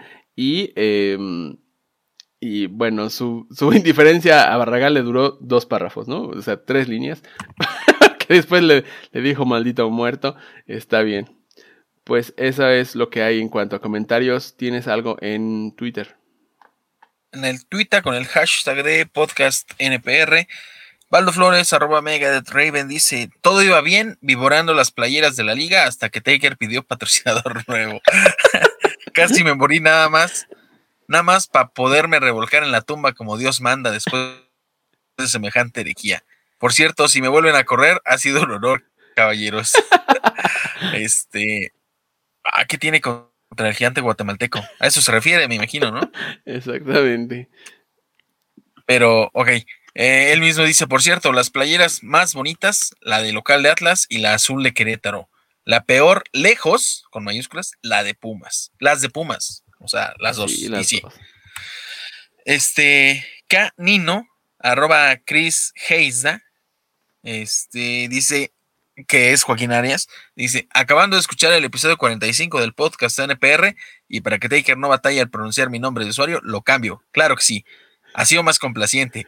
y bueno, su indiferencia a Barragán le duró 2 párrafos, ¿no? O sea, 3 líneas. Que después le dijo maldito muerto. Está bien. Pues eso es lo que hay en cuanto a comentarios. ¿Tienes algo en Twitter? En el Twitter con el hashtag de podcast NPR, Valdo Flores, @MegadethRaven, dice: todo iba bien, viborando las playeras de la liga hasta que Taker pidió patrocinador nuevo. Casi me morí nada más para poderme revolcar en la tumba como Dios manda después de semejante herejía. Por cierto, si me vuelven a correr, ha sido un honor, caballeros. ¿Qué tiene contra el gigante guatemalteco? A eso se refiere, me imagino, ¿no? Exactamente. Pero, ok. Él mismo dice: por cierto, las playeras más bonitas, la de local de Atlas y la azul de Querétaro. La peor, lejos, con mayúsculas, la de Pumas. Las de Pumas. O sea, las dos. Sí, las dos. Nino, @Chris Heisda, dice que es Joaquín Arias. Dice: acabando de escuchar el episodio 45 del podcast NPR, y para que Taker no batalle al pronunciar mi nombre de usuario, lo cambio. Claro que sí. Ha sido más complaciente.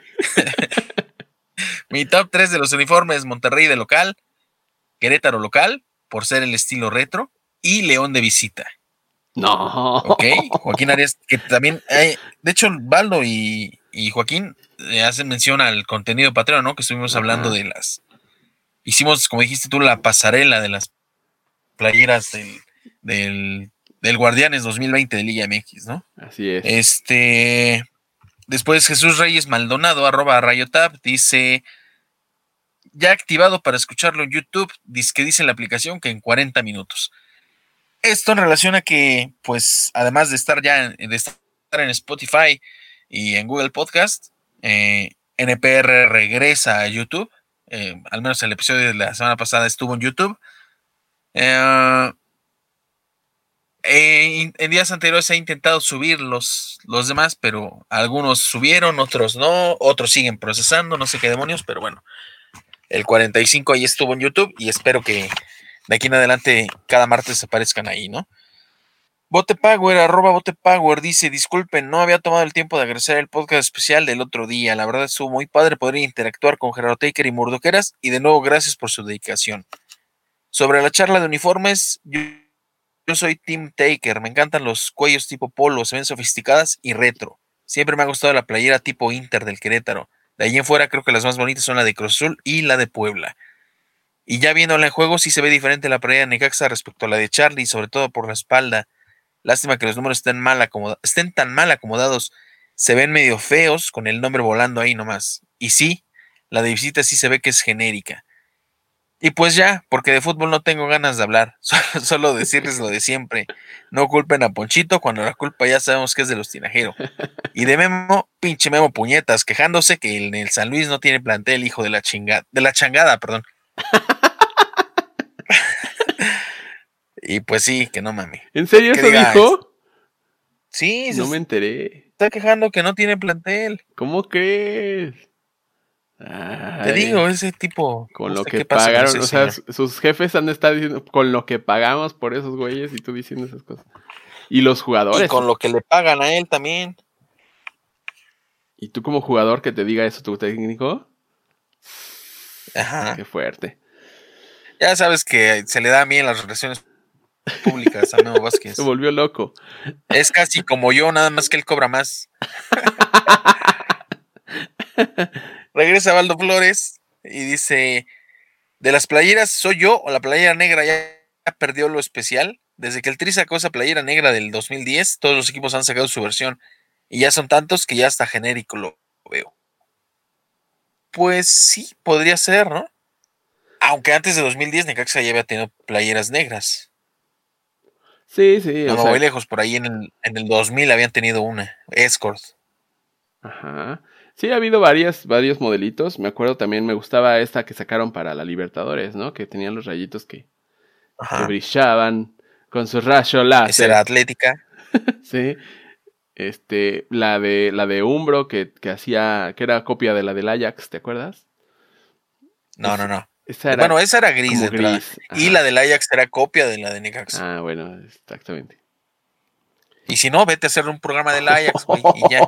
Mi top 3 de los uniformes: Monterrey de local, Querétaro local, por ser el estilo retro, y León de visita. No. Ok, Joaquín Arias, que también, de hecho, Baldo y Joaquín hacen mención al contenido Patreon, ¿no? Que estuvimos hablando de hicimos, como dijiste tú, la pasarela de las playeras del Guardianes 2020 de Liga MX, ¿no? Así es. Después Jesús Reyes Maldonado, @RayoTab, dice: ya activado para escucharlo en YouTube, que dice en la aplicación que en 40 minutos. Esto en relación a que, pues, además de estar en Spotify y en Google Podcast, NPR regresa a YouTube. Al menos el episodio de la semana pasada estuvo en YouTube. En días anteriores he intentado subir los demás, pero algunos subieron, otros no, otros siguen procesando, no sé qué demonios, pero bueno. El 45 ahí estuvo en YouTube y espero que de aquí en adelante cada martes aparezcan ahí, ¿no? Botepower, @Botepower, dice: disculpen, no había tomado el tiempo de agregar el podcast especial del otro día. La verdad estuvo muy padre poder interactuar con Gerardo Taker y Murdoqueras, y de nuevo gracias por su dedicación. Sobre la charla de uniformes, yo soy Team Taker. Me encantan los cuellos tipo polo, se ven sofisticadas y retro. Siempre me ha gustado la playera tipo Inter del Querétaro. De ahí en fuera creo que las más bonitas son la de Cruz Azul y la de Puebla. Y ya viéndola en juego sí se ve diferente la playera de Necaxa respecto a la de Charlie, sobre todo por la espalda. Lástima que los números estén tan mal acomodados. Se ven medio feos con el nombre volando ahí nomás. Y sí, la de visita sí se ve que es genérica. Y pues ya, porque de fútbol no tengo ganas de hablar. Solo decirles lo de siempre. No culpen a Ponchito cuando la culpa ya sabemos que es de los Tinajero. Y de Memo, pinche Memo puñetas, quejándose que en el San Luis no tiene plantel, hijo de la changada, perdón. Y pues sí, que no mami. ¿En serio eso dijo? Sí, no me enteré. Está quejando que no tiene plantel. ¿Cómo crees? Te digo, ese tipo. Con lo que pagaron, o sea, sus jefes han de estar diciendo con lo que pagamos por esos güeyes y tú diciendo esas cosas. Y los jugadores. Y con lo que le pagan a él también. ¿Y tú como jugador que te diga eso tu técnico? Ajá. Qué fuerte. Ya sabes que se le da bien las relaciones públicas a Memo Vázquez. Se volvió loco. Es casi como yo, nada más que él cobra más. Regresa Valdo Flores y dice: de las playeras, ¿soy yo o la playera negra ya perdió lo especial? Desde que el Tri sacó esa playera negra del 2010, todos los equipos han sacado su versión y ya son tantos que ya hasta genérico lo veo. Pues sí, podría ser, ¿no? Aunque antes de 2010 Necaxa ya había tenido playeras negras. Sí, No me voy lejos, por ahí en el 2000 habían tenido una, Escort. Ajá. Sí, ha habido varios modelitos. Me acuerdo también, me gustaba esta que sacaron para la Libertadores, ¿no? Que tenían los rayitos que brillaban con su rayo láser. Esa era Atlética. Sí. La de Umbro que era copia de la del Ajax, ¿te acuerdas? No. Esa era gris de entrada. Y la del Ajax era copia de la de Necaxa. Ah, bueno, exactamente. Y si no, vete a hacer un programa del Ajax, güey, y ya.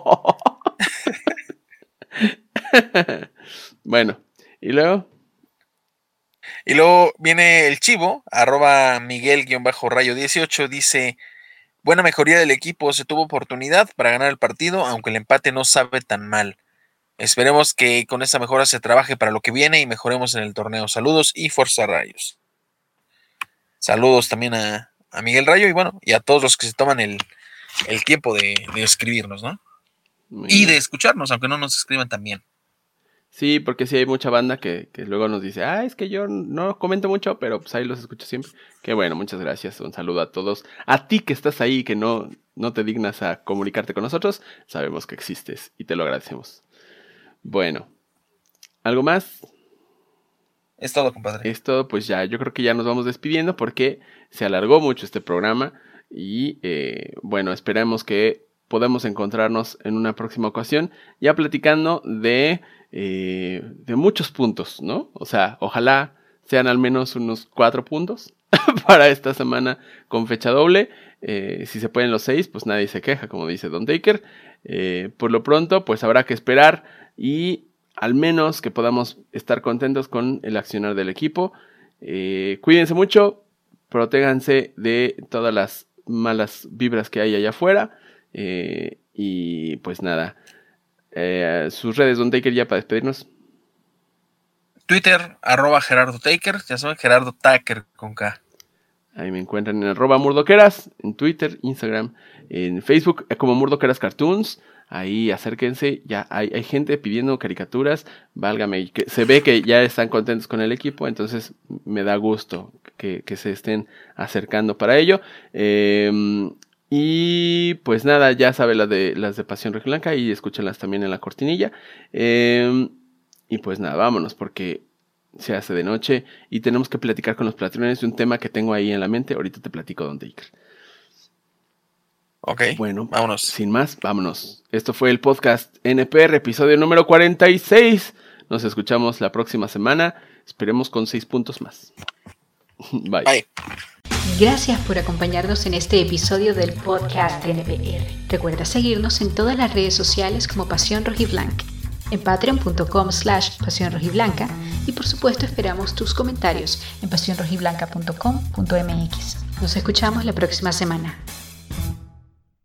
Bueno, ¿y luego? Y luego viene el Chivo, @Miguel_Rayo18, dice: buena mejoría del equipo, se tuvo oportunidad para ganar el partido, aunque el empate no sabe tan mal. Esperemos que con esta mejora se trabaje para lo que viene y mejoremos en el torneo. Saludos y fuerza Rayos. Saludos también a Miguel Rayo y a todos los que se toman el tiempo de escribirnos, ¿no? Y de escucharnos, aunque no nos escriban también. Sí, porque sí hay mucha banda que luego nos dice: es que yo no comento mucho, pero pues ahí los escucho siempre. Qué bueno, muchas gracias. Un saludo a todos. A ti que estás ahí, que no te dignas a comunicarte con nosotros, sabemos que existes y te lo agradecemos. Bueno, ¿algo más? Es todo, compadre. Es todo, pues ya, yo creo que ya nos vamos despidiendo porque se alargó mucho este programa y bueno, esperamos que podamos encontrarnos en una próxima ocasión ya platicando de muchos puntos, ¿no? O sea, ojalá sean al menos unos 4 puntos para esta semana con fecha doble. Si se pueden los 6, pues nadie se queja, como dice Don Taker. Por lo pronto, pues habrá que esperar y al menos que podamos estar contentos con el accionar del equipo. Cuídense mucho, protéganse de todas las malas vibras que hay allá afuera. Y pues nada, sus redes, Don Taker, ya para despedirnos. Twitter, @GerardoTaker, ya saben, Gerardo Taker con K. Ahí me encuentran en @Murdoqueras, en Twitter, Instagram, en Facebook, como Murdoqueras Cartoons. Ahí acérquense, ya hay gente pidiendo caricaturas, válgame, que se ve que ya están contentos con el equipo, entonces me da gusto que se estén acercando para ello. Y pues nada, ya sabe las de Pasión Rojiblanca y escúchenlas también en la cortinilla. Y pues nada, vámonos porque se hace de noche y tenemos que platicar con los patrones de un tema que tengo ahí en la mente. Ahorita te platico, Don Taker. Ok, bueno, vámonos. Sin más, vámonos. Esto fue el podcast NPR, episodio número 46. Nos escuchamos la próxima semana. Esperemos con 6 puntos más. Bye. Gracias por acompañarnos en este episodio del podcast NPR. Recuerda seguirnos en todas las redes sociales como Pasión Rojiblanca, en patreon.com/Pasión Rojiblanca y por supuesto esperamos tus comentarios en pasionrojiblanca.com.mx. Nos escuchamos la próxima semana.